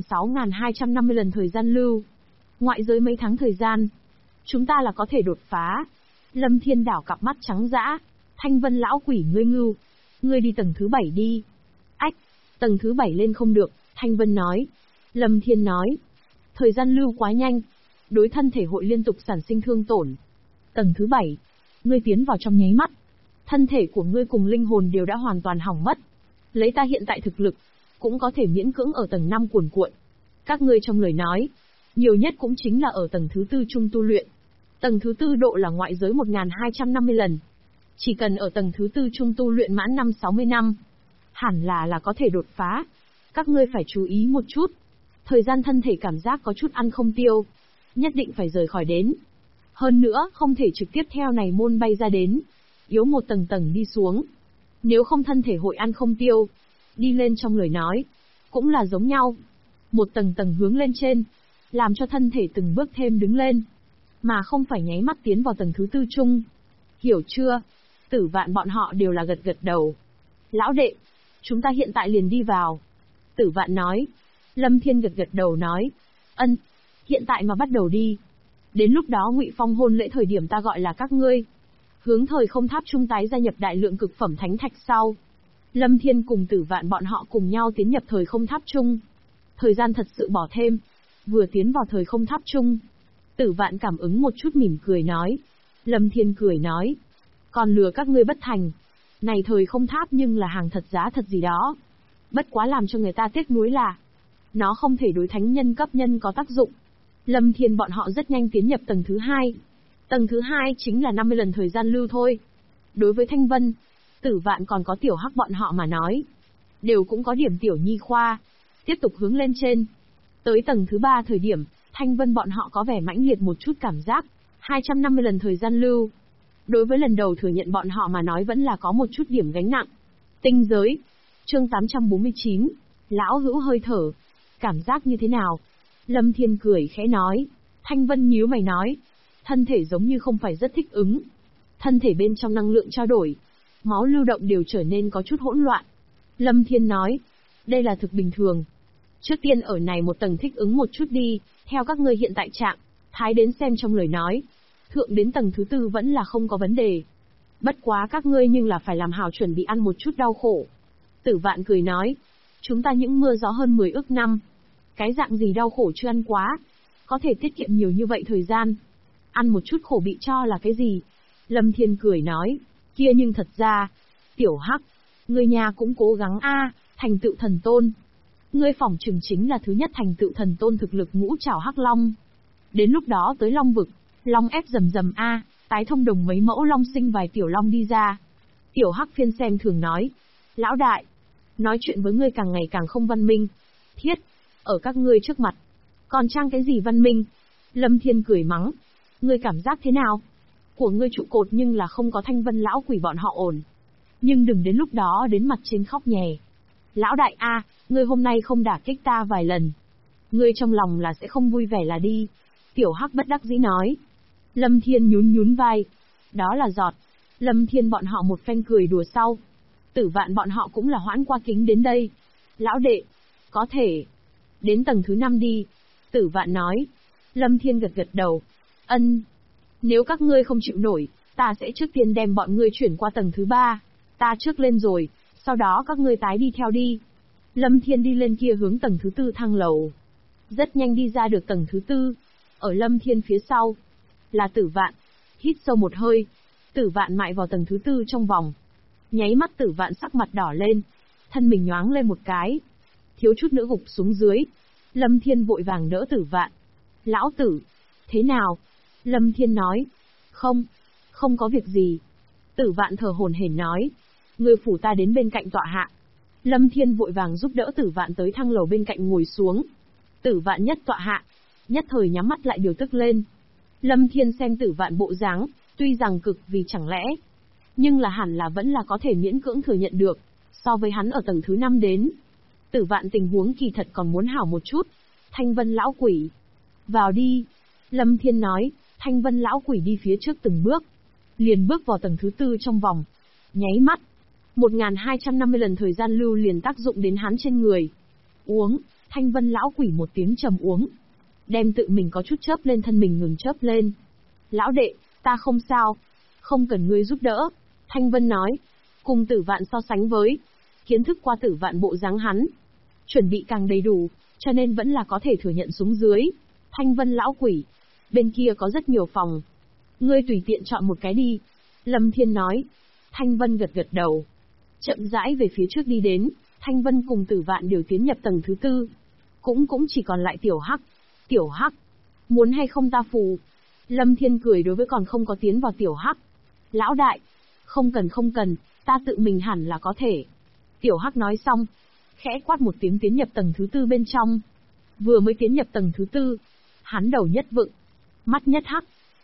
Speaker 1: 15.6.250 lần thời gian lưu. Ngoại giới mấy tháng thời gian, chúng ta là có thể đột phá. Lâm Thiên đảo cặp mắt trắng dã. Thanh Vân lão quỷ ngươi ngưu. Ngươi đi tầng thứ 7 đi. Ách, tầng thứ 7 lên không được, Thanh Vân nói. Lâm Thiên nói. Thời gian lưu quá nhanh, đối thân thể hội liên tục sản sinh thương tổn. Tầng thứ 7, ngươi tiến vào trong nháy mắt, thân thể của ngươi cùng linh hồn đều đã hoàn toàn hỏng mất. Lấy ta hiện tại thực lực, cũng có thể miễn cưỡng ở tầng 5 cuồn cuộn. Các ngươi trong lời nói, nhiều nhất cũng chính là ở tầng thứ 4 trung tu luyện. Tầng thứ 4 độ là ngoại giới 1250 lần. Chỉ cần ở tầng thứ 4 trung tu luyện mãn 5-60 năm, hẳn là có thể đột phá. Các ngươi phải chú ý một chút. Thời gian thân thể cảm giác có chút ăn không tiêu, nhất định phải rời khỏi đến. Hơn nữa, không thể trực tiếp theo này môn bay ra đến. Yếu một tầng tầng đi xuống. Nếu không thân thể hội ăn không tiêu. Đi lên trong lời nói. Cũng là giống nhau. Một tầng tầng hướng lên trên. Làm cho thân thể từng bước thêm đứng lên. Mà không phải nháy mắt tiến vào tầng thứ 4 chung. Hiểu chưa? Tử Vạn bọn họ đều là gật gật đầu. Lão đệ, chúng ta hiện tại liền đi vào. Tử Vạn nói. Lâm Thiên gật gật đầu nói. Ân, hiện tại mà bắt đầu đi. Đến lúc đó Ngụy Phong hôn lễ thời điểm ta gọi là các ngươi. Hướng thời không tháp trung tái gia nhập đại lượng cực phẩm thánh thạch sau. Lâm Thiên cùng Tử Vạn bọn họ cùng nhau tiến nhập thời không tháp chung. Thời gian thật sự bỏ thêm. Vừa tiến vào thời không tháp chung. Tử Vạn cảm ứng một chút mỉm cười nói. Lâm Thiên cười nói. Còn lừa các ngươi bất thành. Này thời không tháp nhưng là hàng thật giá thật gì đó. Bất quá làm cho người ta tiếc nuối là. Nó không thể đối thánh nhân cấp nhân có tác dụng. Lâm Thiên bọn họ rất nhanh tiến nhập tầng thứ 2. Tầng thứ 2 chính là 50 lần thời gian lưu thôi. Đối với Thanh Vân, Tử Vạn còn có Tiểu Hắc bọn họ mà nói. Đều cũng có điểm tiểu nhi khoa. Tiếp tục hướng lên trên. Tới tầng thứ 3 thời điểm, Thanh Vân bọn họ có vẻ mãnh liệt một chút cảm giác. 250 lần thời gian lưu. Đối với lần đầu thừa nhận bọn họ mà nói vẫn là có một chút điểm gánh nặng. Tinh giới. Chương 849. Lão hữu hơi thở. Cảm giác như thế nào? Lâm Thiên cười khẽ nói. Thanh Vân nhíu mày nói. Thân thể giống như không phải rất thích ứng. Thân thể bên trong năng lượng trao đổi. Máu lưu động đều trở nên có chút hỗn loạn. Lâm Thiên nói. Đây là thực bình thường. Trước tiên ở này một tầng thích ứng một chút đi, theo các ngươi hiện tại trạng, thái đến xem trong lời nói. Thượng đến tầng thứ 4 vẫn là không có vấn đề. Bất quá các ngươi nhưng là phải làm hảo chuẩn bị ăn một chút đau khổ. Tử Vạn cười nói. Chúng ta những mưa gió hơn 10 ức năm. Cái dạng gì đau khổ chưa ăn quá. Có thể tiết kiệm nhiều như vậy thời gian. Ăn một chút khổ bị cho là cái gì? Lâm Thiên cười nói. Kia nhưng thật ra. Tiểu Hắc. Ngươi nhà cũng cố gắng thành tựu thần tôn. Ngươi phỏng chừng chính là thứ nhất thành tựu thần tôn thực lực ngũ trảo hắc long. Đến lúc đó tới long vực. Long ép rầm rầm tái thông đồng mấy mẫu long sinh vài tiểu long đi ra. Tiểu Hắc phiên xem thường nói. Lão đại. Nói chuyện với ngươi càng ngày càng không văn minh. Thiết. Ở các ngươi trước mặt. Còn trang cái gì văn minh? Lâm Thiên cười mắng. Ngươi cảm giác thế nào? Của ngươi trụ cột nhưng là không có Thanh Vân lão quỷ bọn họ ổn. Nhưng đừng đến lúc đó đến mặt trên khóc nhè. Lão đại ngươi hôm nay không đả kích ta vài lần. Ngươi trong lòng là sẽ không vui vẻ là đi. Tiểu Hắc bất đắc dĩ nói. Lâm Thiên nhún nhún vai. Đó là giọt. Lâm Thiên bọn họ một phen cười đùa sau. Tử Vạn bọn họ cũng là hoãn qua kính đến đây. Lão đệ. Có thể. Đến tầng thứ 5 đi. Tử Vạn nói. Lâm Thiên gật gật đầu. Ân. Nếu các ngươi không chịu nổi, ta sẽ trước tiên đem bọn ngươi chuyển qua tầng thứ 3. Ta trước lên rồi, sau đó các ngươi tái đi theo đi. Lâm Thiên đi lên kia hướng tầng thứ 4 thang lầu. Rất nhanh đi ra được tầng thứ 4. Ở Lâm Thiên phía sau là Tử Vạn. Hít sâu một hơi. Tử Vạn mại vào tầng thứ 4 trong vòng. Nháy mắt Tử Vạn sắc mặt đỏ lên. Thân mình nhoáng lên một cái. Thiếu chút nữa gục xuống dưới. Lâm Thiên vội vàng đỡ Tử Vạn. Lão tử. Thế nào? Lâm Thiên nói. Không có việc gì. Tử Vạn thở hổn hển nói. Ngươi phủ ta đến bên cạnh tọa hạ. Lâm Thiên vội vàng giúp đỡ Tử Vạn tới thang lầu bên cạnh ngồi xuống. Tử Vạn nhất tọa hạ. Nhất thời nhắm mắt lại điều tức lên. Lâm Thiên xem Tử Vạn bộ dáng, tuy rằng cực vì chẳng lẽ. Nhưng là hẳn là vẫn là có thể miễn cưỡng thừa nhận được. So với hắn ở tầng thứ 5 đến. Tử Vạn tình huống kỳ thật còn muốn hảo một chút. Thanh Vân lão quỷ. Vào đi. Lâm Thiên nói. Thanh Vân lão quỷ đi phía trước từng bước. Liền bước vào tầng thứ 4 trong vòng. Nháy mắt. 1250 lần thời gian lưu liền tác dụng đến hắn trên người. Uống. Thanh Vân lão quỷ một tiếng trầm uống. Đem tự mình có chút chớp lên thân mình ngừng chớp lên. Lão đệ, ta không sao. Không cần ngươi giúp đỡ. Thanh Vân nói. Cùng Tử Vạn so sánh với. Kiến thức qua Tử Vạn bộ dáng hắn. Chuẩn bị càng đầy đủ, cho nên vẫn là có thể thừa nhận xuống dưới. Thanh Vân lão quỷ. Bên kia có rất nhiều phòng. Ngươi tùy tiện chọn một cái đi. Lâm Thiên nói. Thanh Vân gật gật đầu. Chậm rãi về phía trước đi đến. Thanh Vân cùng Tử Vạn đều tiến nhập tầng thứ 4. Cũng chỉ còn lại Tiểu Hắc. Tiểu Hắc. Muốn hay không ta phù? Lâm Thiên cười đối với còn không có tiến vào Tiểu Hắc. Lão đại. Không cần, ta tự mình hẳn là có thể. Tiểu Hắc nói xong. Khẽ quát một tiếng tiến nhập tầng thứ 4 bên trong. Vừa mới tiến nhập tầng thứ 4. Hắn đầu nhất vựng. Mắt nhất hắc.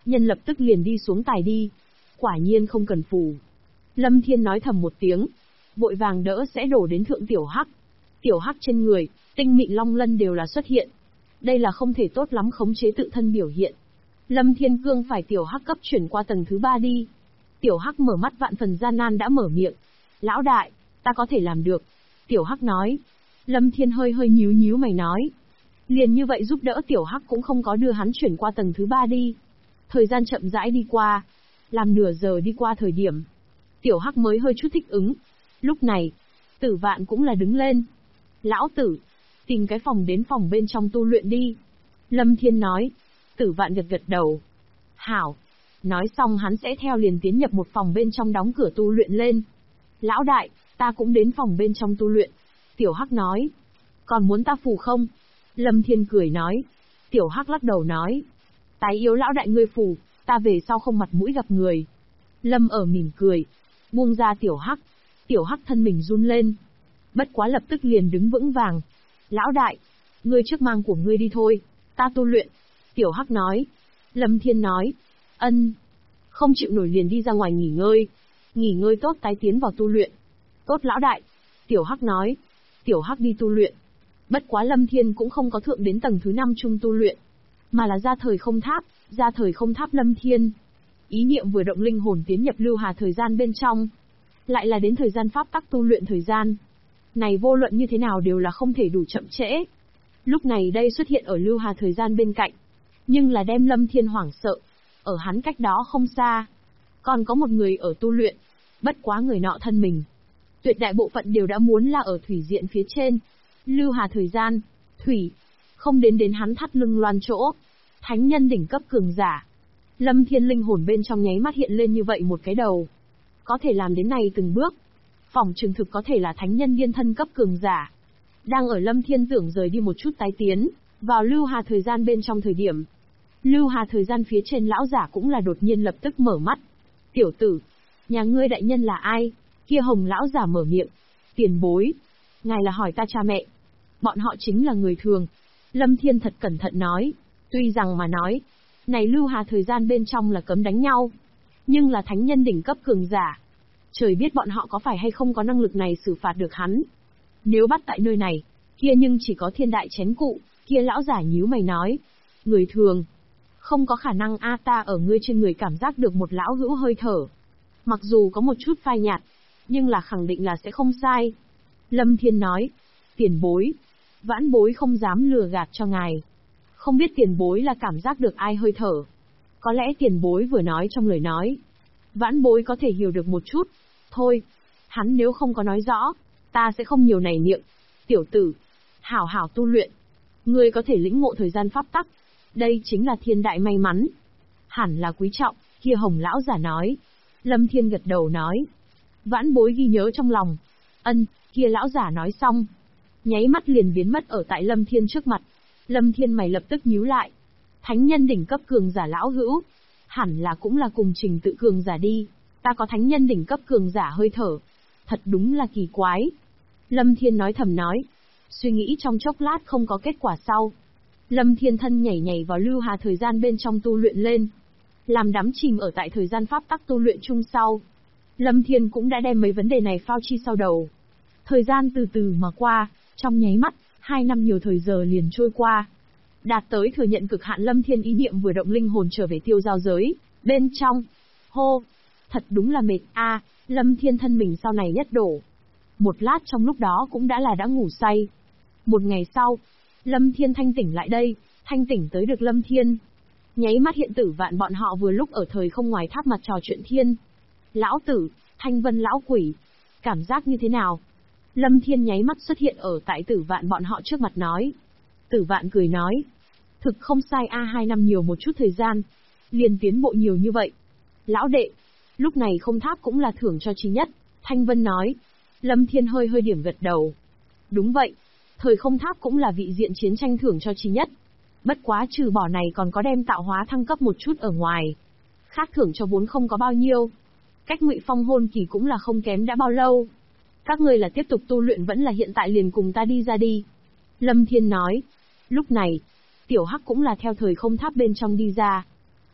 Speaker 1: nhân lập tức liền đi xuống tài đi. Quả nhiên không cần phù. Lâm Thiên nói thầm một tiếng, vội vàng đỡ sẽ đổ đến thượng Tiểu Hắc. Tiểu Hắc trên người, tinh mịn long lân đều là xuất hiện. Đây là không thể tốt lắm khống chế tự thân biểu hiện. Lâm Thiên cương phải Tiểu Hắc cấp chuyển qua tầng thứ 3 đi. Tiểu Hắc mở mắt vạn phần gian nan đã mở miệng. Lão đại, ta có thể làm được. Tiểu Hắc nói. Lâm Thiên hơi hơi nhíu nhíu mày nói. Liền như vậy giúp đỡ Tiểu Hắc cũng không có đưa hắn chuyển qua tầng thứ 3 đi. Thời gian chậm rãi đi qua. Làm nửa giờ đi qua thời điểm. Tiểu Hắc mới hơi chút thích ứng. Lúc này, Tử Vạn cũng là đứng lên. Lão tử, tìm cái phòng đến phòng bên trong tu luyện đi. Lâm Thiên nói. Tử Vạn gật gật đầu. Hảo. Nói xong hắn sẽ theo liền tiến nhập một phòng bên trong đóng cửa tu luyện lên. Lão đại, ta cũng đến phòng bên trong tu luyện. Tiểu Hắc nói. Còn muốn ta phù không? Lâm Thiên cười nói. Tiểu Hắc lắc đầu nói. Tái yếu lão đại ngươi phù, ta về sau không mặt mũi gặp người. Lâm ở mỉm cười. Buông ra Tiểu Hắc. Tiểu Hắc thân mình run lên. Bất quá lập tức liền đứng vững vàng. Lão đại, ngươi trước mang của ngươi đi thôi, ta tu luyện. Tiểu Hắc nói. Lâm Thiên nói. Ân. Không chịu nổi liền đi ra ngoài nghỉ ngơi. Nghỉ ngơi tốt tái tiến vào tu luyện. Tốt lão đại. Tiểu Hắc nói. Tiểu Hắc đi tu luyện. Bất quá Lâm Thiên cũng không có thượng đến tầng thứ 5 trung tu luyện. Mà là ra thời không tháp, ra thời không tháp Lâm Thiên. Ý niệm vừa động linh hồn tiến nhập lưu hà thời gian bên trong. Lại là đến thời gian pháp tắc tu luyện thời gian. Này vô luận như thế nào đều là không thể đủ chậm trễ. Lúc này đây xuất hiện ở lưu hà thời gian bên cạnh. Nhưng là đem Lâm Thiên hoảng sợ. Ở hắn cách đó không xa. Còn có một người ở tu luyện. Bất quá người nọ thân mình. Tuyệt đại bộ phận đều đã muốn là ở thủy diện phía trên. Lưu hà thời gian, thủy. Không đến hắn thắt lưng loan chỗ. Thánh nhân đỉnh cấp cường giả. Lâm Thiên linh hồn bên trong nháy mắt hiện lên như vậy một cái đầu. Có thể làm đến này từng bước. Phỏng trường thực có thể là thánh nhân điên thân cấp cường giả. Đang ở Lâm Thiên tưởng rời đi một chút tái tiến. Vào lưu hà thời gian bên trong thời điểm. Lưu hà thời gian phía trên lão giả cũng là đột nhiên lập tức mở mắt. Tiểu tử, nhà ngươi đại nhân là ai? Kia hồng lão giả mở miệng. Tiền bối. Ngài là hỏi ta cha mẹ. Bọn họ chính là người thường. Lâm Thiên thật cẩn thận nói. Tuy rằng mà nói, này lưu hà thời gian bên trong là cấm đánh nhau. Nhưng là thánh nhân đỉnh cấp cường giả. Trời biết bọn họ có phải hay không có năng lực này xử phạt được hắn. Nếu bắt tại nơi này, kia nhưng chỉ có thiên đại chén cụ. Kia lão giả nhíu mày nói. Người thường. Không có khả năng ta ở ngươi trên người cảm giác được một lão hữu hơi thở. Mặc dù có một chút phai nhạt, nhưng là khẳng định là sẽ không sai. Lâm Thiên nói. Tiền bối. Vãn bối không dám lừa gạt cho ngài. Không biết tiền bối là cảm giác được ai hơi thở. Có lẽ tiền bối vừa nói trong lời nói. Vãn bối có thể hiểu được một chút. Thôi. Hắn nếu không có nói rõ, ta sẽ không nhiều này miệng. Tiểu tử. Hảo hảo tu luyện. Ngươi có thể lĩnh ngộ thời gian pháp tắc. Đây chính là thiên đại may mắn. Hẳn là quý trọng, kia hồng lão giả nói. Lâm Thiên gật đầu nói. Vãn bối ghi nhớ trong lòng. Ân, kia lão giả nói xong. Nháy mắt liền biến mất ở tại Lâm Thiên trước mặt. Lâm Thiên mày lập tức nhíu lại. Thánh nhân đỉnh cấp cường giả lão hữu. Hẳn là cũng là cùng trình tự cường giả đi. Ta có thánh nhân đỉnh cấp cường giả hơi thở. Thật đúng là kỳ quái. Lâm Thiên nói thầm nói. Suy nghĩ trong chốc lát không có kết quả sau. Lâm Thiên thân nhảy nhảy vào lưu hà thời gian bên trong tu luyện lên. Làm đắm chìm ở tại thời gian pháp tắc tu luyện chung sau. Lâm Thiên cũng đã đem mấy vấn đề này phao chi sau đầu. Thời gian từ từ mà qua, trong nháy mắt, 2 năm nhiều thời giờ liền trôi qua. Đạt tới thừa nhận cực hạn Lâm Thiên ý niệm vừa động linh hồn trở về tiêu giao giới, bên trong. Hô! Thật đúng là mệt Lâm Thiên thân mình sau này nhất đổ. Một lát trong lúc đó cũng đã ngủ say. Một ngày sau, Lâm Thiên thanh tỉnh lại đây, thanh tỉnh tới được Lâm Thiên. Nháy mắt hiện Tử Vạn bọn họ vừa lúc ở thời không ngoài tháp mặt trò chuyện thiên. Lão tử, Thanh Vân lão quỷ, cảm giác như thế nào? Lâm Thiên nháy mắt xuất hiện ở tại Tử Vạn bọn họ trước mặt nói. Tử Vạn cười nói. Thực không sai 2 năm nhiều một chút thời gian. Liền tiến bộ nhiều như vậy. Lão đệ, lúc này không tháp cũng là thưởng cho chi nhất. Thanh Vân nói. Lâm Thiên hơi hơi điểm gật đầu. Đúng vậy. Thời không tháp cũng là vị diện chiến tranh thưởng cho chi nhất. Bất quá trừ bỏ này còn có đem tạo hóa thăng cấp một chút ở ngoài. Khác thưởng cho vốn không có bao nhiêu. Cách Ngụy Phong hôn kỳ cũng là không kém đã bao lâu. Các ngươi là tiếp tục tu luyện vẫn là hiện tại liền cùng ta đi ra đi. Lâm Thiên nói. Lúc này, Tiểu Hắc cũng là theo thời không tháp bên trong đi ra.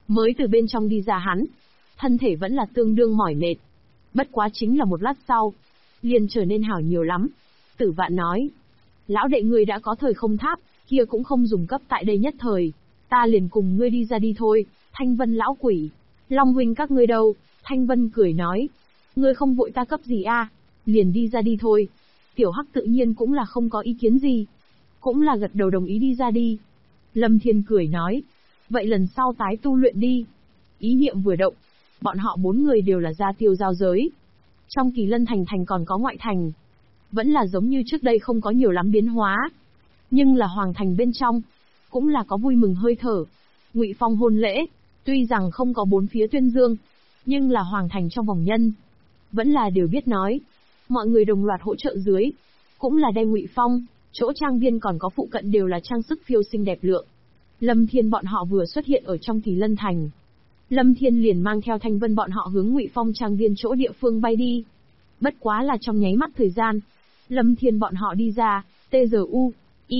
Speaker 1: Mới từ bên trong đi ra hắn, thân thể vẫn là tương đương mỏi mệt. Bất quá chính là một lát sau, liền trở nên hảo nhiều lắm. Tử Vạn nói, lão đệ ngươi đã có thời không tháp, kia cũng không dùng cấp tại đây nhất thời. Ta liền cùng ngươi đi ra đi thôi. Thanh Vân lão quỷ, Long huynh các ngươi đâu? Thanh Vân cười nói, ngươi không vội ta cấp gì a, liền đi ra đi thôi. Tiểu Hắc tự nhiên cũng là không có ý kiến gì, cũng là gật đầu đồng ý đi ra đi. Lâm Thiên cười nói, vậy lần sau tái tu luyện đi. Ý niệm vừa động, bọn họ 4 người đều là ra tiêu giao giới. Trong Kỳ Lân thành còn có ngoại thành, vẫn là giống như trước đây không có nhiều lắm biến hóa. Nhưng là hoàng thành bên trong, cũng là có vui mừng hơi thở. Ngụy Phong hôn lễ, tuy rằng không có 4 phía tuyên dương, nhưng là hoàng thành trong vòng nhân, vẫn là đều biết nói. Mọi người đồng loạt hỗ trợ dưới, cũng là đem Ngụy Phong, chỗ trang viên còn có phụ cận đều là trang sức phiêu xinh đẹp lượng. Lâm Thiên bọn họ vừa xuất hiện ở trong Kỳ Lân thành, Lâm Thiên liền mang theo Thanh Vân bọn họ hướng Ngụy Phong trang viên chỗ địa phương bay đi. Bất quá là trong nháy mắt thời gian, Lâm Thiên bọn họ đi ra, TGU,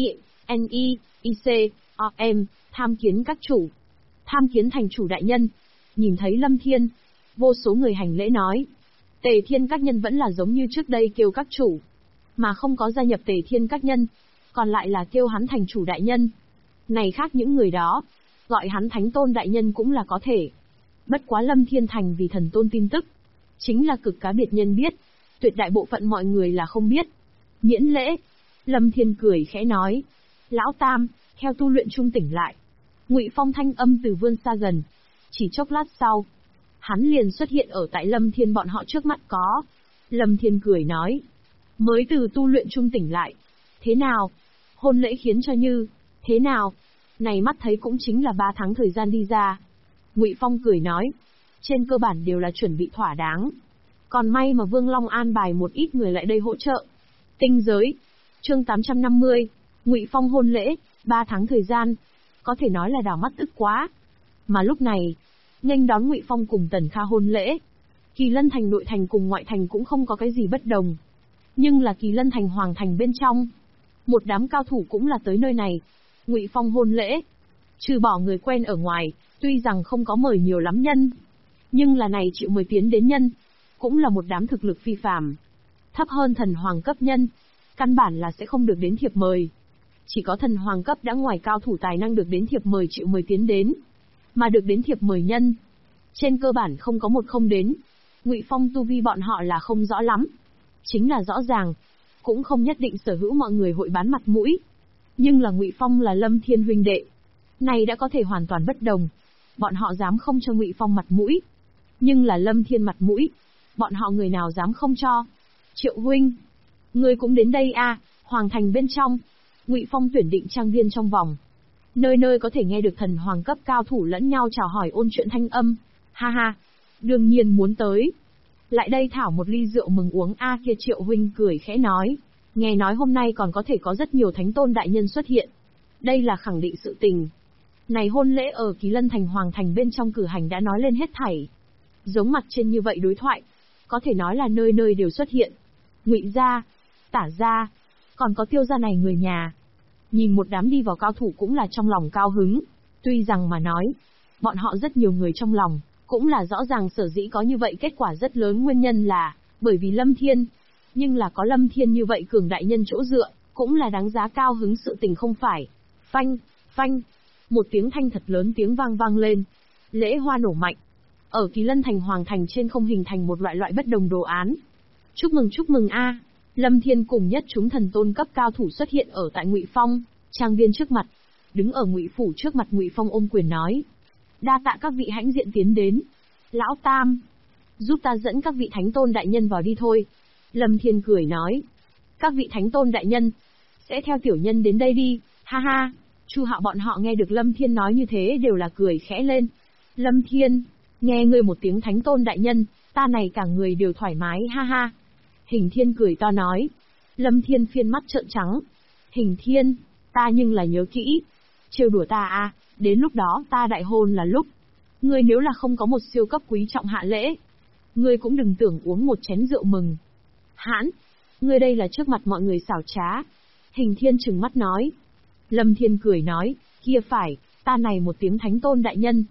Speaker 1: INI, IC, OM, tham kiến các chủ. Tham kiến thành chủ đại nhân. Nhìn thấy Lâm Thiên, vô số người hành lễ nói. Tề Thiên các nhân vẫn là giống như trước đây kêu các chủ, mà không có gia nhập Tề Thiên các nhân, còn lại là kêu hắn thành chủ đại nhân. Này khác những người đó, gọi hắn thánh tôn đại nhân cũng là có thể. Bất quá Lâm Thiên thành vì thần tôn tin tức, chính là cực cá biệt nhân biết, tuyệt đại bộ phận mọi người là không biết. Miễn lễ. Lâm Thiên cười khẽ nói, lão tam, theo tu luyện trung tỉnh lại. Ngụy Phong thanh âm từ vươn xa gần. Chỉ chốc lát sau, hắn liền xuất hiện ở tại Lâm Thiên bọn họ trước mặt có. Lâm Thiên cười nói, mới từ tu luyện trung tỉnh lại. Thế nào? Hôn lễ khiến cho như, thế nào? Này mắt thấy cũng chính là 3 tháng thời gian đi ra. Ngụy Phong cười nói, trên cơ bản đều là chuẩn bị thỏa đáng. Còn may mà Vương Long an bài một ít người lại đây hỗ trợ. Tinh giới. Chương 850. Ngụy Phong hôn lễ, 3 tháng thời gian, có thể nói là đảo mắt tức quá. Mà lúc này, nghênh đón Ngụy Phong cùng Tần Kha hôn lễ. Kỳ Lân thành nội thành cùng ngoại thành cũng không có cái gì bất đồng. Nhưng là Kỳ Lân thành hoàng thành bên trong, một đám cao thủ cũng là tới nơi này. Ngụy Phong hôn lễ, trừ bỏ người quen ở ngoài, tuy rằng không có mời nhiều lắm nhân, nhưng là này chịu mời tiến đến nhân, cũng là một đám thực lực phi phàm, thấp hơn thần hoàng cấp nhân, căn bản là sẽ không được đến thiệp mời. Chỉ có thần hoàng cấp đã ngoài cao thủ tài năng được đến thiệp mời chịu mời tiến đến, mà được đến thiệp mời nhân, trên cơ bản không có một không đến. Ngụy Phong tu vi bọn họ là không rõ lắm, chính là rõ ràng, cũng không nhất định sở hữu mọi người hội bán mặt mũi. Nhưng là Ngụy Phong là Lâm Thiên huynh đệ, này đã có thể hoàn toàn bất đồng. Bọn họ dám không cho Ngụy Phong mặt mũi, nhưng là Lâm Thiên mặt mũi, bọn họ người nào dám không cho. Triệu huynh, ngươi cũng đến đây a? Hoàng thành bên trong, Ngụy Phong tuyển định trang viên trong vòng, nơi nơi có thể nghe được thần hoàng cấp cao thủ lẫn nhau chào hỏi ôn chuyện thanh âm. Ha ha, đương nhiên muốn tới. Lại đây thảo một ly rượu mừng uống a. Kia Triệu huynh cười khẽ nói, nghe nói hôm nay còn có thể có rất nhiều thánh tôn đại nhân xuất hiện. Đây là khẳng định sự tình. Này hôn lễ ở Kỳ Lân thành hoàng thành bên trong cử hành đã nói lên hết thảy. Giống mặt trên như vậy đối thoại, có thể nói là nơi nơi đều xuất hiện. Ngụy gia, Tả gia, còn có Tiêu gia này người nhà. Nhìn một đám đi vào cao thủ cũng là trong lòng cao hứng. Tuy rằng mà nói, bọn họ rất nhiều người trong lòng, cũng là rõ ràng sở dĩ có như vậy kết quả rất lớn nguyên nhân là bởi vì Lâm Thiên. Nhưng là có Lâm Thiên như vậy cường đại nhân chỗ dựa, cũng là đáng giá cao hứng sự tình không phải. Phanh, phanh, một tiếng thanh thật lớn tiếng vang vang lên. Lễ hoa nổ mạnh. Ở Kỳ Lân thành hoàng thành trên không hình thành một loại bất đồng đồ án. Chúc mừng a. Lâm Thiên cùng nhất chúng thần tôn cấp cao thủ xuất hiện ở tại Ngụy Phong trang viên trước mặt. Đứng ở Ngụy phủ trước mặt Ngụy Phong ôm quyền nói, đa tạ các vị hãnh diện tiến đến. Lão tam, giúp ta dẫn các vị thánh tôn đại nhân vào đi thôi. Lâm Thiên cười nói, các vị thánh tôn đại nhân sẽ theo tiểu nhân đến đây đi. Ha ha. Chu Hạo bọn họ nghe được Lâm Thiên nói như thế đều là cười khẽ lên. Lâm Thiên, nghe ngươi một tiếng thánh tôn đại nhân, ta này cả người đều thoải mái. Ha ha. Hình Thiên cười to nói. Lâm Thiên phiên mắt trợn trắng. Hình Thiên, ta nhưng là nhớ kỹ, trêu đùa ta a, đến lúc đó ta đại hôn là lúc, ngươi nếu là không có một siêu cấp quý trọng hạ lễ, ngươi cũng đừng tưởng uống một chén rượu mừng. Hãn, ngươi đây là trước mặt mọi người xảo trá. Hình Thiên trừng mắt nói. Lâm Thiên cười nói, kia phải, ta này một tiếng thánh tôn đại nhân,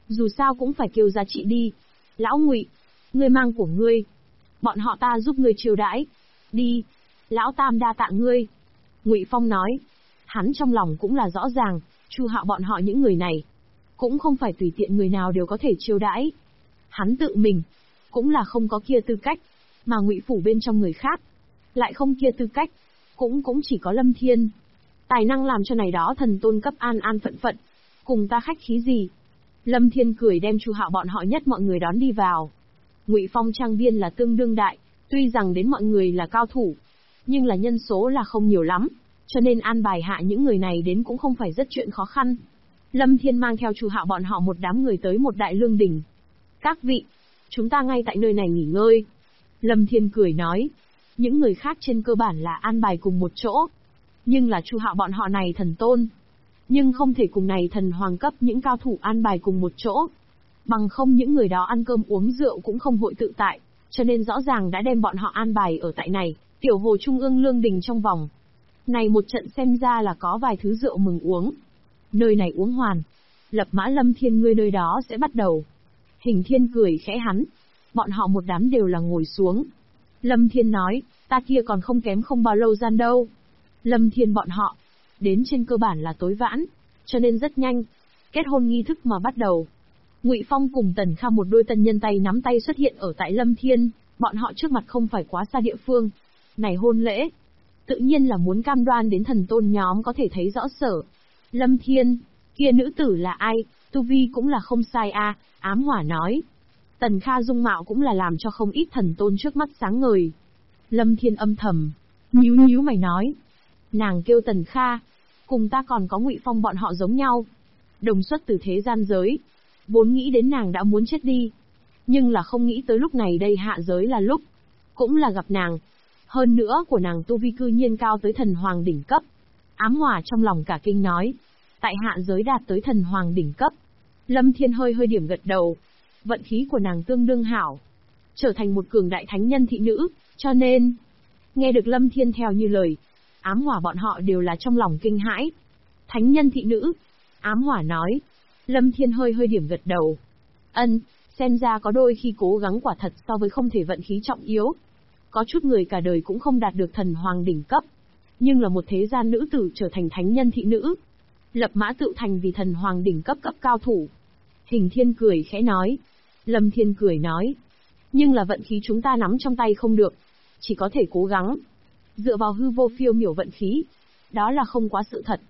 Speaker 1: Dù sao cũng phải kêu giá trị đi. Lão Ngụy, ngươi mang của ngươi. Bọn họ ta giúp ngươi chiêu đãi. Đi. Lão Tam đa tạ ngươi. Ngụy Phong nói. Hắn trong lòng cũng là rõ ràng, Chu Hạo bọn họ những người này. Cũng không phải tùy tiện người nào đều có thể chiêu đãi. Hắn tự mình, cũng là không có kia tư cách. Mà Ngụy phủ bên trong người khác, lại không kia tư cách. Cũng chỉ có Lâm Thiên. Tài năng làm cho này đó thần tôn cấp an an phận phận. Cùng ta khách khí gì? Lâm Thiên cười đem Chu Hạo bọn họ nhất mọi người đón đi vào. Ngụy Phong trang viên là tương đương đại, tuy rằng đến mọi người là cao thủ, nhưng là nhân số là không nhiều lắm, cho nên an bài hạ những người này đến cũng không phải rất chuyện khó khăn. Lâm Thiên mang theo Chu Hạo bọn họ một đám người tới một đại lương đình. Các vị, chúng ta ngay tại nơi này nghỉ ngơi. Lâm Thiên cười nói, những người khác trên cơ bản là an bài cùng một chỗ. Nhưng là Chu Hạo bọn họ này thần tôn, nhưng không thể cùng này thần hoàng cấp những cao thủ an bài cùng một chỗ. Bằng không những người đó ăn cơm uống rượu cũng không hội tự tại, cho nên rõ ràng đã đem bọn họ an bài ở tại này, tiểu hồ trung ương lương đình trong vòng. Này một trận xem ra là có vài thứ rượu mừng uống. Nơi này uống hoàn. Lập Mã Lâm Thiên ngươi nơi đó sẽ bắt đầu. Hình Thiên cười khẽ hắn. Bọn họ một đám đều là ngồi xuống. Lâm Thiên nói, ta kia còn không kém không bao lâu gian đâu. Lâm Thiên bọn họ, đến trên cơ bản là tối vãn, cho nên rất nhanh. Kết hôn nghi thức mà bắt đầu. Ngụy Phong cùng Tần Kha một đôi tân nhân tay nắm tay xuất hiện ở tại Lâm Thiên, bọn họ trước mặt không phải quá xa địa phương. Này hôn lễ, tự nhiên là muốn cam đoan đến thần tôn nhóm có thể thấy rõ sở. Lâm Thiên, kia nữ tử là ai, tu vi cũng là không sai a, Ám Hỏa nói. Tần Kha dung mạo cũng là làm cho không ít thần tôn trước mắt sáng ngời. Lâm Thiên âm thầm, nhíu mày nói. Nàng kêu Tần Kha, cùng ta còn có Ngụy Phong bọn họ giống nhau. Đồng xuất từ thế gian giới. Vốn nghĩ đến nàng đã muốn chết đi. Nhưng là không nghĩ tới lúc này đây hạ giới là lúc. Cũng là gặp nàng. Hơn nữa của nàng tu vi cư nhiên cao tới thần hoàng đỉnh cấp. Ám Hỏa trong lòng cả kinh nói. Tại hạ giới đạt tới thần hoàng đỉnh cấp. Lâm Thiên hơi điểm gật đầu. Vận khí của nàng tương đương hảo. Trở thành một cường đại thánh nhân thị nữ, cho nên... Nghe được Lâm Thiên theo như lời. Ám Hỏa bọn họ đều là trong lòng kinh hãi. Thánh nhân thị nữ. Ám Hỏa nói. Lâm Thiên hơi điểm gật đầu. Xem ra có đôi khi cố gắng quả thật so với không thể vận khí trọng yếu. Có chút người cả đời cũng không đạt được thần hoàng đỉnh cấp. Nhưng là một thế gian nữ tử trở thành thánh nhân thị nữ. Lập Mã tự thành vì thần hoàng đỉnh cấp cao thủ. Hình Thiên cười khẽ nói. Lâm Thiên cười nói. Nhưng là vận khí chúng ta nắm trong tay không được. Chỉ có thể cố gắng. Dựa vào hư vô phiêu miểu vận khí. Đó là không quá sự thật.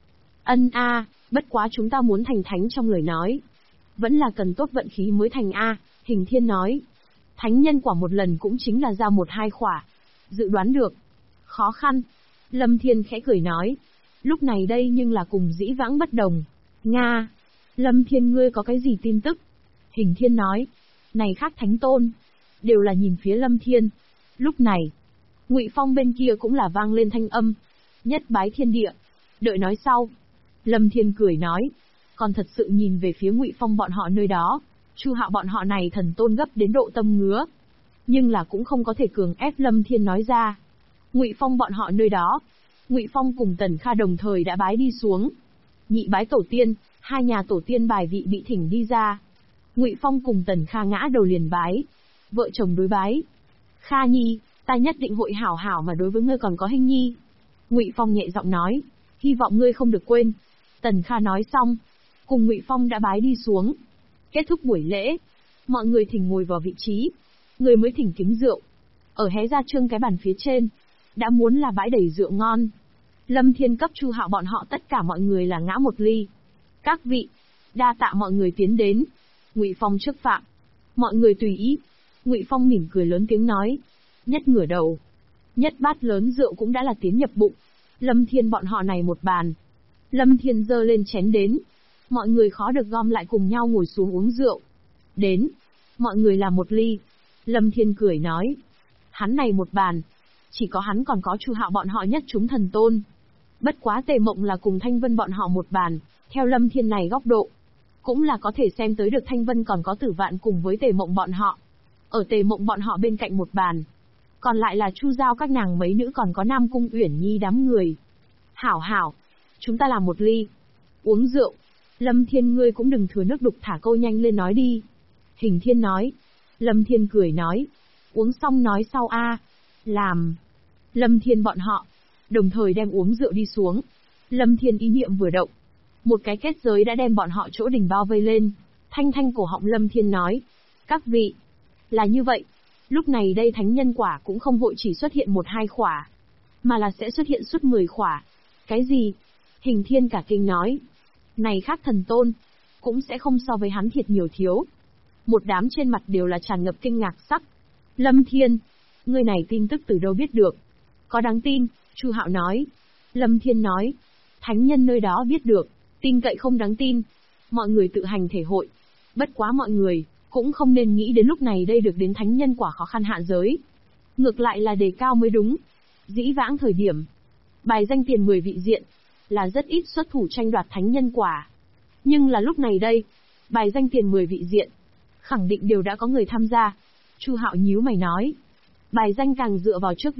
Speaker 1: Bất quá chúng ta muốn thành thánh trong lời nói. Vẫn là cần tốt vận khí mới thành A, Hình Thiên nói. Thánh nhân quả một lần cũng chính là ra 1-2 khỏa. Dự đoán được. Khó khăn. Lâm Thiên khẽ cười nói. Lúc này đây nhưng là cùng dĩ vãng bất đồng. Nga. Lâm Thiên ngươi có cái gì tin tức? Hình Thiên nói. Này khác thánh tôn. Đều là nhìn phía Lâm Thiên. Lúc này, Ngụy Phong bên kia cũng là vang lên thanh âm. Nhất bái thiên địa. Đợi nói sau. Lâm Thiên cười nói. Còn thật sự nhìn về phía Ngụy Phong bọn họ nơi đó. Chu Hạo bọn họ này thần tôn gấp đến độ tâm ngứa. Nhưng là cũng không có thể cường ép Lâm Thiên nói ra. Ngụy Phong bọn họ nơi đó. Ngụy Phong cùng Tần Kha đồng thời đã bái đi xuống. Nhị bái tổ tiên, hai nhà tổ tiên bài vị bị thỉnh đi ra. Ngụy Phong cùng Tần Kha ngã đầu liền bái. Vợ chồng đối bái. Kha nhi, ta nhất định hội hảo hảo mà đối với ngươi còn có Hình nhi. Ngụy Phong nhẹ giọng nói. Hy vọng ngươi không được quên. Tần Kha nói xong. Cùng Ngụy Phong đã bái đi xuống. Kết thúc buổi lễ. Mọi người thỉnh ngồi vào vị trí. Người mới thỉnh kính rượu. Ở hé ra trương cái bàn phía trên. Đã muốn là bãi đầy rượu ngon. Lâm Thiên cấp Chu Hạo bọn họ tất cả mọi người là ngã một ly. Các vị, đa tạ mọi người tiến đến. Ngụy Phong trước phạm. Mọi người tùy ý. Ngụy Phong mỉm cười lớn tiếng nói. Nhất ngửa đầu. Nhất bát lớn rượu cũng đã là tiến nhập bụng. Lâm Thiên bọn họ này một bàn. Lâm Thiên giơ lên chén đến. Mọi người khó được gom lại cùng nhau ngồi xuống uống rượu. Đến. Mọi người làm một ly. Lâm Thiên cười nói. Hắn này một bàn. Chỉ có hắn còn có Chu Hạo bọn họ nhất chúng thần tôn. Bất quá Tề Mộng là cùng Thanh Vân bọn họ một bàn. Theo Lâm Thiên này góc độ. Cũng là có thể xem tới được Thanh Vân còn có Tử Vạn cùng với Tề Mộng bọn họ. Ở Tề Mộng bọn họ bên cạnh một bàn. Còn lại là Chu Giao các nàng mấy nữ còn có Nam Cung Uyển Nhi đám người. Hảo, chúng ta làm một ly. Uống rượu. Lâm Thiên ngươi cũng đừng thừa nước đục thả câu, nhanh lên nói đi. Hình Thiên nói. Lâm Thiên cười nói. Uống xong nói sau a. Làm. Lâm Thiên bọn họ đồng thời đem uống rượu đi xuống. Lâm Thiên ý niệm vừa động, một cái kết giới đã đem bọn họ chỗ đỉnh bao vây lên. Thanh thanh cổ họng Lâm Thiên nói. Các vị, là như vậy. Lúc này đây thánh nhân quả cũng không vội chỉ xuất hiện 1-2 khỏa, mà là sẽ xuất hiện suốt 10 khỏa. Cái gì? Hình Thiên cả kinh nói. Này khác thần tôn, cũng sẽ không so với hắn thiệt nhiều thiếu. Một đám trên mặt đều là tràn ngập kinh ngạc sắc. Lâm Thiên, ngươi này tin tức từ đâu biết được? Có đáng tin? Chu Hạo nói. Lâm Thiên nói. Thánh nhân nơi đó biết được, tin cậy không đáng tin. Mọi người tự hành thể hội. Bất quá mọi người cũng không nên nghĩ đến lúc này đây được đến thánh nhân quả khó khăn hạ giới. Ngược lại là đề cao mới đúng. Dĩ vãng thời điểm, bài danh tiền 10 vị diện, là rất ít xuất thủ tranh đoạt thánh nhân quả. Nhưng là lúc này đây, bài danh tiền 10 vị diện, khẳng định đều đã có người tham gia. Chu Hạo nhíu mày nói. Bài danh càng dựa vào trước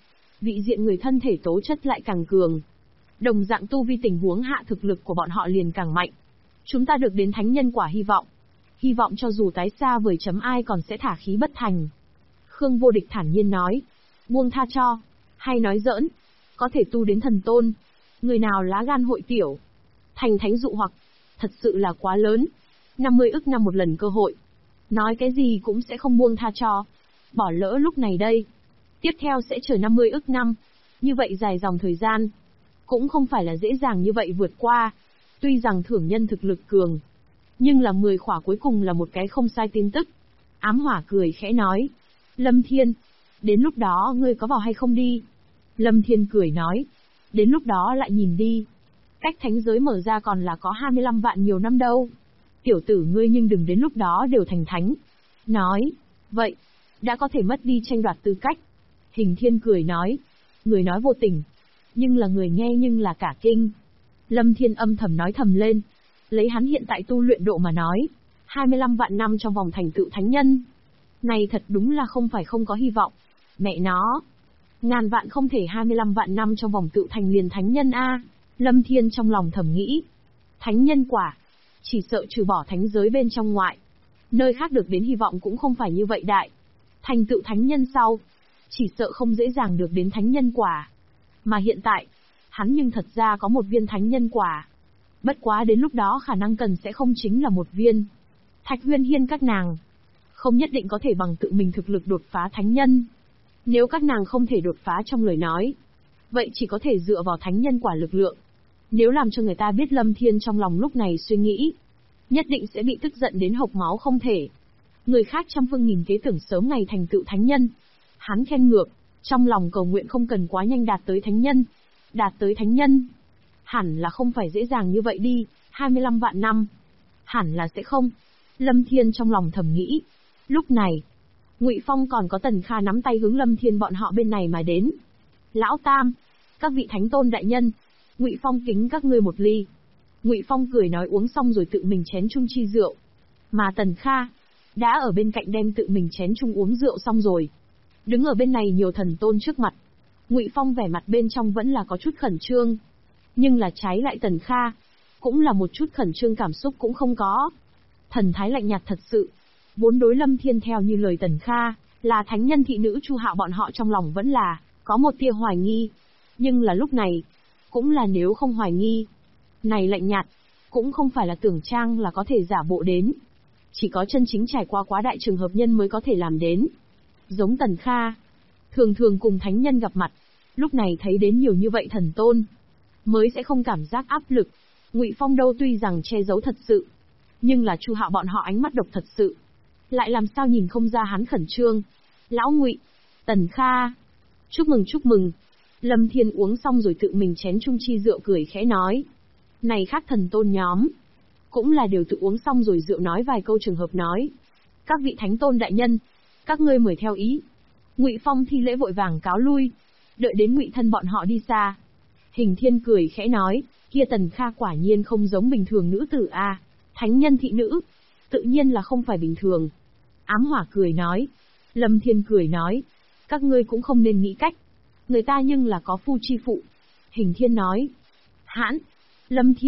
Speaker 1: vị diện người thân thể tố chất lại càng cường. Đồng dạng tu vi tình huống hạ thực lực của bọn họ liền càng mạnh. Chúng ta được đến thánh nhân quả hy vọng cho dù tái xa vời chấm ai còn sẽ thả khí bất thành. Khương Vô Địch thản nhiên nói. Buông tha cho, hay nói giỡn, có thể tu đến thần tôn. Người nào lá gan hội tiểu, thành thánh dụ hoặc, thật sự là quá lớn. 50 ức năm một lần cơ hội, nói cái gì cũng sẽ không buông tha cho. Bỏ lỡ lúc này đây, tiếp theo sẽ chờ 50 ức năm. Như vậy dài dòng thời gian, cũng không phải là dễ dàng như vậy vượt qua. Tuy rằng thưởng nhân thực lực cường, nhưng là 10 khỏa cuối cùng là một cái không sai tin tức. Ám Hỏa cười khẽ nói. Lâm Thiên, đến lúc đó ngươi có vào hay không đi? Lâm Thiên cười nói. Đến lúc đó lại nhìn đi. Cách thánh giới mở ra còn là có 25 vạn nhiều năm đâu. Tiểu tử ngươi nhưng đừng đến lúc đó đều thành thánh. Nói. Vậy, đã có thể mất đi tranh đoạt tư cách. Hình Thiên cười nói. Người nói vô tình, nhưng là người nghe nhưng là cả kinh. Lâm Thiên âm thầm nói thầm lên. Lấy hắn hiện tại tu luyện độ mà nói, 25 vạn năm trong vòng thành tựu thánh nhân. Này thật đúng là không phải không có hy vọng. Mẹ nó, ngàn vạn không thể 25 vạn năm trong vòng tựu thành liền thánh nhân a. Lâm Thiên trong lòng thầm nghĩ. Thánh nhân quả, chỉ sợ trừ bỏ thánh giới bên trong ngoại, nơi khác được đến hy vọng cũng không phải như vậy đại. Thành tựu thánh nhân sau, chỉ sợ không dễ dàng được đến thánh nhân quả. Mà hiện tại, hắn nhưng thật ra có một viên thánh nhân quả. Bất quá đến lúc đó khả năng cần sẽ không chính là một viên. Thạch Huyên Hiên các nàng không nhất định có thể bằng tự mình thực lực đột phá thánh nhân. Nếu các nàng không thể đột phá trong lời nói, vậy chỉ có thể dựa vào thánh nhân quả lực lượng. Nếu làm cho người ta biết Lâm Thiên trong lòng lúc này suy nghĩ, nhất định sẽ bị tức giận đến hộc máu không thể. Người khác trăm phương nghìn kế tưởng sớm ngày thành tựu thánh nhân. Hắn khen ngược, trong lòng cầu nguyện không cần quá nhanh đạt tới thánh nhân. Đạt tới thánh nhân, hẳn là không phải dễ dàng như vậy đi, 25 vạn năm. Hẳn là sẽ không. Lâm Thiên trong lòng thầm nghĩ. Lúc này, Ngụy Phong còn có Tần Kha nắm tay hướng Lâm Thiên bọn họ bên này mà đến. Lão Tam, các vị thánh tôn đại nhân, Ngụy Phong kính các ngươi một ly. Ngụy Phong cười nói uống xong rồi tự mình chén chung chi rượu. Mà Tần Kha đã ở bên cạnh đem tự mình chén chung uống rượu xong rồi. Đứng ở bên này nhiều thần tôn trước mặt. Ngụy Phong vẻ mặt bên trong vẫn là có chút khẩn trương. Nhưng là trái lại Tần Kha, cũng là một chút khẩn trương cảm xúc cũng không có. Thần thái lạnh nhạt thật sự. Vốn đối Lâm Thiên theo như lời Tần Kha, là thánh nhân thị nữ Chu Hạo bọn họ trong lòng vẫn là có một tia hoài nghi. Nhưng là lúc này, cũng là nếu không hoài nghi. Này lạnh nhạt, cũng không phải là tưởng trang là có thể giả bộ đến. Chỉ có chân chính trải qua quá đại trường hợp nhân mới có thể làm đến. Giống Tần Kha, thường thường cùng thánh nhân gặp mặt, lúc này thấy đến nhiều như vậy thần tôn, mới sẽ không cảm giác áp lực. Ngụy Phong đâu tuy rằng che giấu thật sự, nhưng là Chu Hạo bọn họ ánh mắt độc thật sự, lại làm sao nhìn không ra hắn khẩn trương. Lão Ngụy, Tần Kha, chúc mừng. Lâm Thiên uống xong rồi tự mình chén chung chi rượu cười khẽ nói. Này khác thần tôn nhóm, cũng là đều tự uống xong rồi rượu nói vài câu trường hợp nói. Các vị thánh tôn đại nhân, các ngươi mời theo ý. Ngụy Phong thi lễ vội vàng cáo lui, đợi đến Ngụy thân bọn họ đi xa. Hình Thiên cười khẽ nói, kia Tần Kha quả nhiên không giống bình thường nữ tử a, thánh nhân thị nữ, tự nhiên là không phải bình thường. Ám Hỏa cười nói. Lâm Thiên cười nói, các ngươi cũng không nên nghĩ cách, người ta nhưng là có phu chi phụ. Hình Thiên nói, hãn, Lâm Thiên,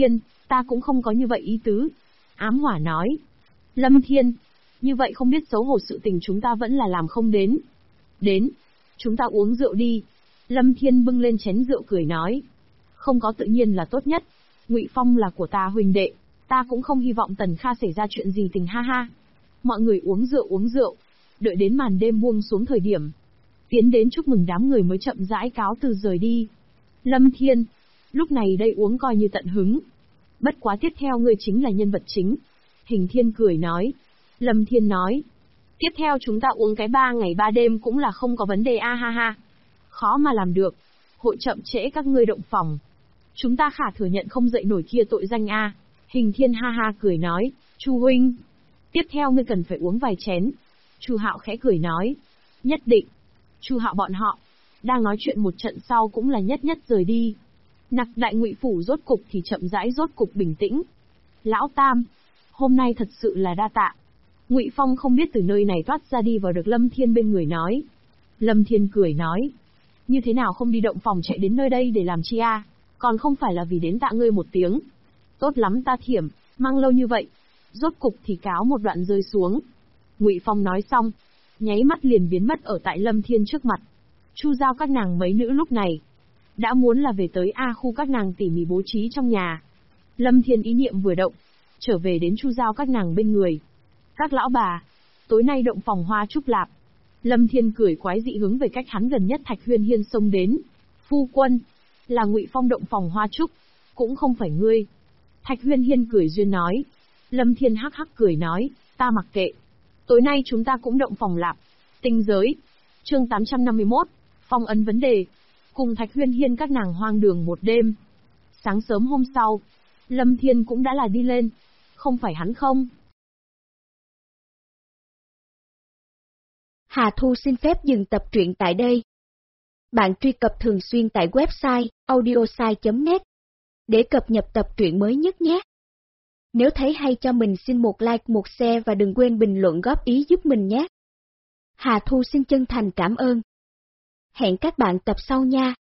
Speaker 1: Ta cũng không có như vậy ý tứ. Ám Hỏa nói. Lâm Thiên, như vậy không biết xấu hổ sự tình chúng ta vẫn là làm không đến. Đến, chúng ta uống rượu đi. Lâm Thiên bưng lên chén rượu cười nói. Không có tự nhiên là tốt nhất. Ngụy Phong là của ta huynh đệ, ta cũng không hy vọng Tần Kha xảy ra chuyện gì tình ha ha. Mọi người uống rượu, đợi đến màn đêm buông xuống thời điểm. Tiến đến chúc mừng đám người mới chậm rãi cáo từ rời đi. Lâm Thiên, lúc này đây uống coi như tận hứng. Bất quá tiếp theo ngươi chính là nhân vật chính. Hình Thiên cười nói. Lâm Thiên nói. Tiếp theo chúng ta uống cái 3 ngày 3 đêm cũng là không có vấn đề a ha ha. Khó mà làm được. Hội chậm trễ các ngươi động phòng. Chúng ta khả thừa nhận không dậy nổi kia tội danh a. Hình Thiên ha ha cười nói. Chu huynh, tiếp theo ngươi cần phải uống vài chén. Chu Hạo khẽ cười nói. Nhất định. Chu Hạo bọn họ đang nói chuyện một trận sau cũng là nhất rời đi. Nặc Đại Ngụy phủ rốt cục thì chậm rãi rốt cục bình tĩnh. Lão Tam, hôm nay thật sự là đa tạ. Ngụy Phong không biết từ nơi này toát ra đi vào được Lâm Thiên bên người nói. Lâm Thiên cười nói. Như thế nào không đi động phòng chạy đến nơi đây để làm chi a? Còn không phải là vì đến tạ ngươi một tiếng. Tốt lắm ta Thiểm, mang lâu như vậy. Rốt cục thì cáo một đoạn rơi xuống. Ngụy Phong nói xong, nháy mắt liền biến mất ở tại Lâm Thiên trước mặt. Chu Giao các nàng mấy nữ lúc này đã muốn là về tới A khu các nàng tỉ mỉ bố trí trong nhà. Lâm Thiên ý niệm vừa động, trở về đến Chu Giao các nàng bên người. Các lão bà, tối nay động phòng hoa trúc lạp. Lâm Thiên cười quái dị hướng về cách hắn gần nhất Thạch Huyên Hiên xông đến. Phu quân, là Ngụy Phong động phòng hoa trúc, cũng không phải ngươi. Thạch Huyên Hiên cười duyên nói. Lâm Thiên hắc hắc cười nói, ta mặc kệ. Tối nay chúng ta cũng động phòng lạp. Tinh giới. Chương 851, phong ấn vấn đề. Cùng Thạch Huyên Hiên các nàng hoang đường một đêm. Sáng sớm hôm sau, Lâm Thiên cũng đã là đi lên. Không phải hắn không?
Speaker 2: Hà Thu xin phép dừng tập truyện tại đây. Bạn truy cập thường xuyên tại website audiosai.net để cập nhật tập truyện mới nhất nhé. Nếu thấy hay cho mình xin một like, một share và đừng quên bình luận góp ý giúp mình nhé. Hà Thu xin chân thành cảm ơn. Hẹn các bạn tập sau nha.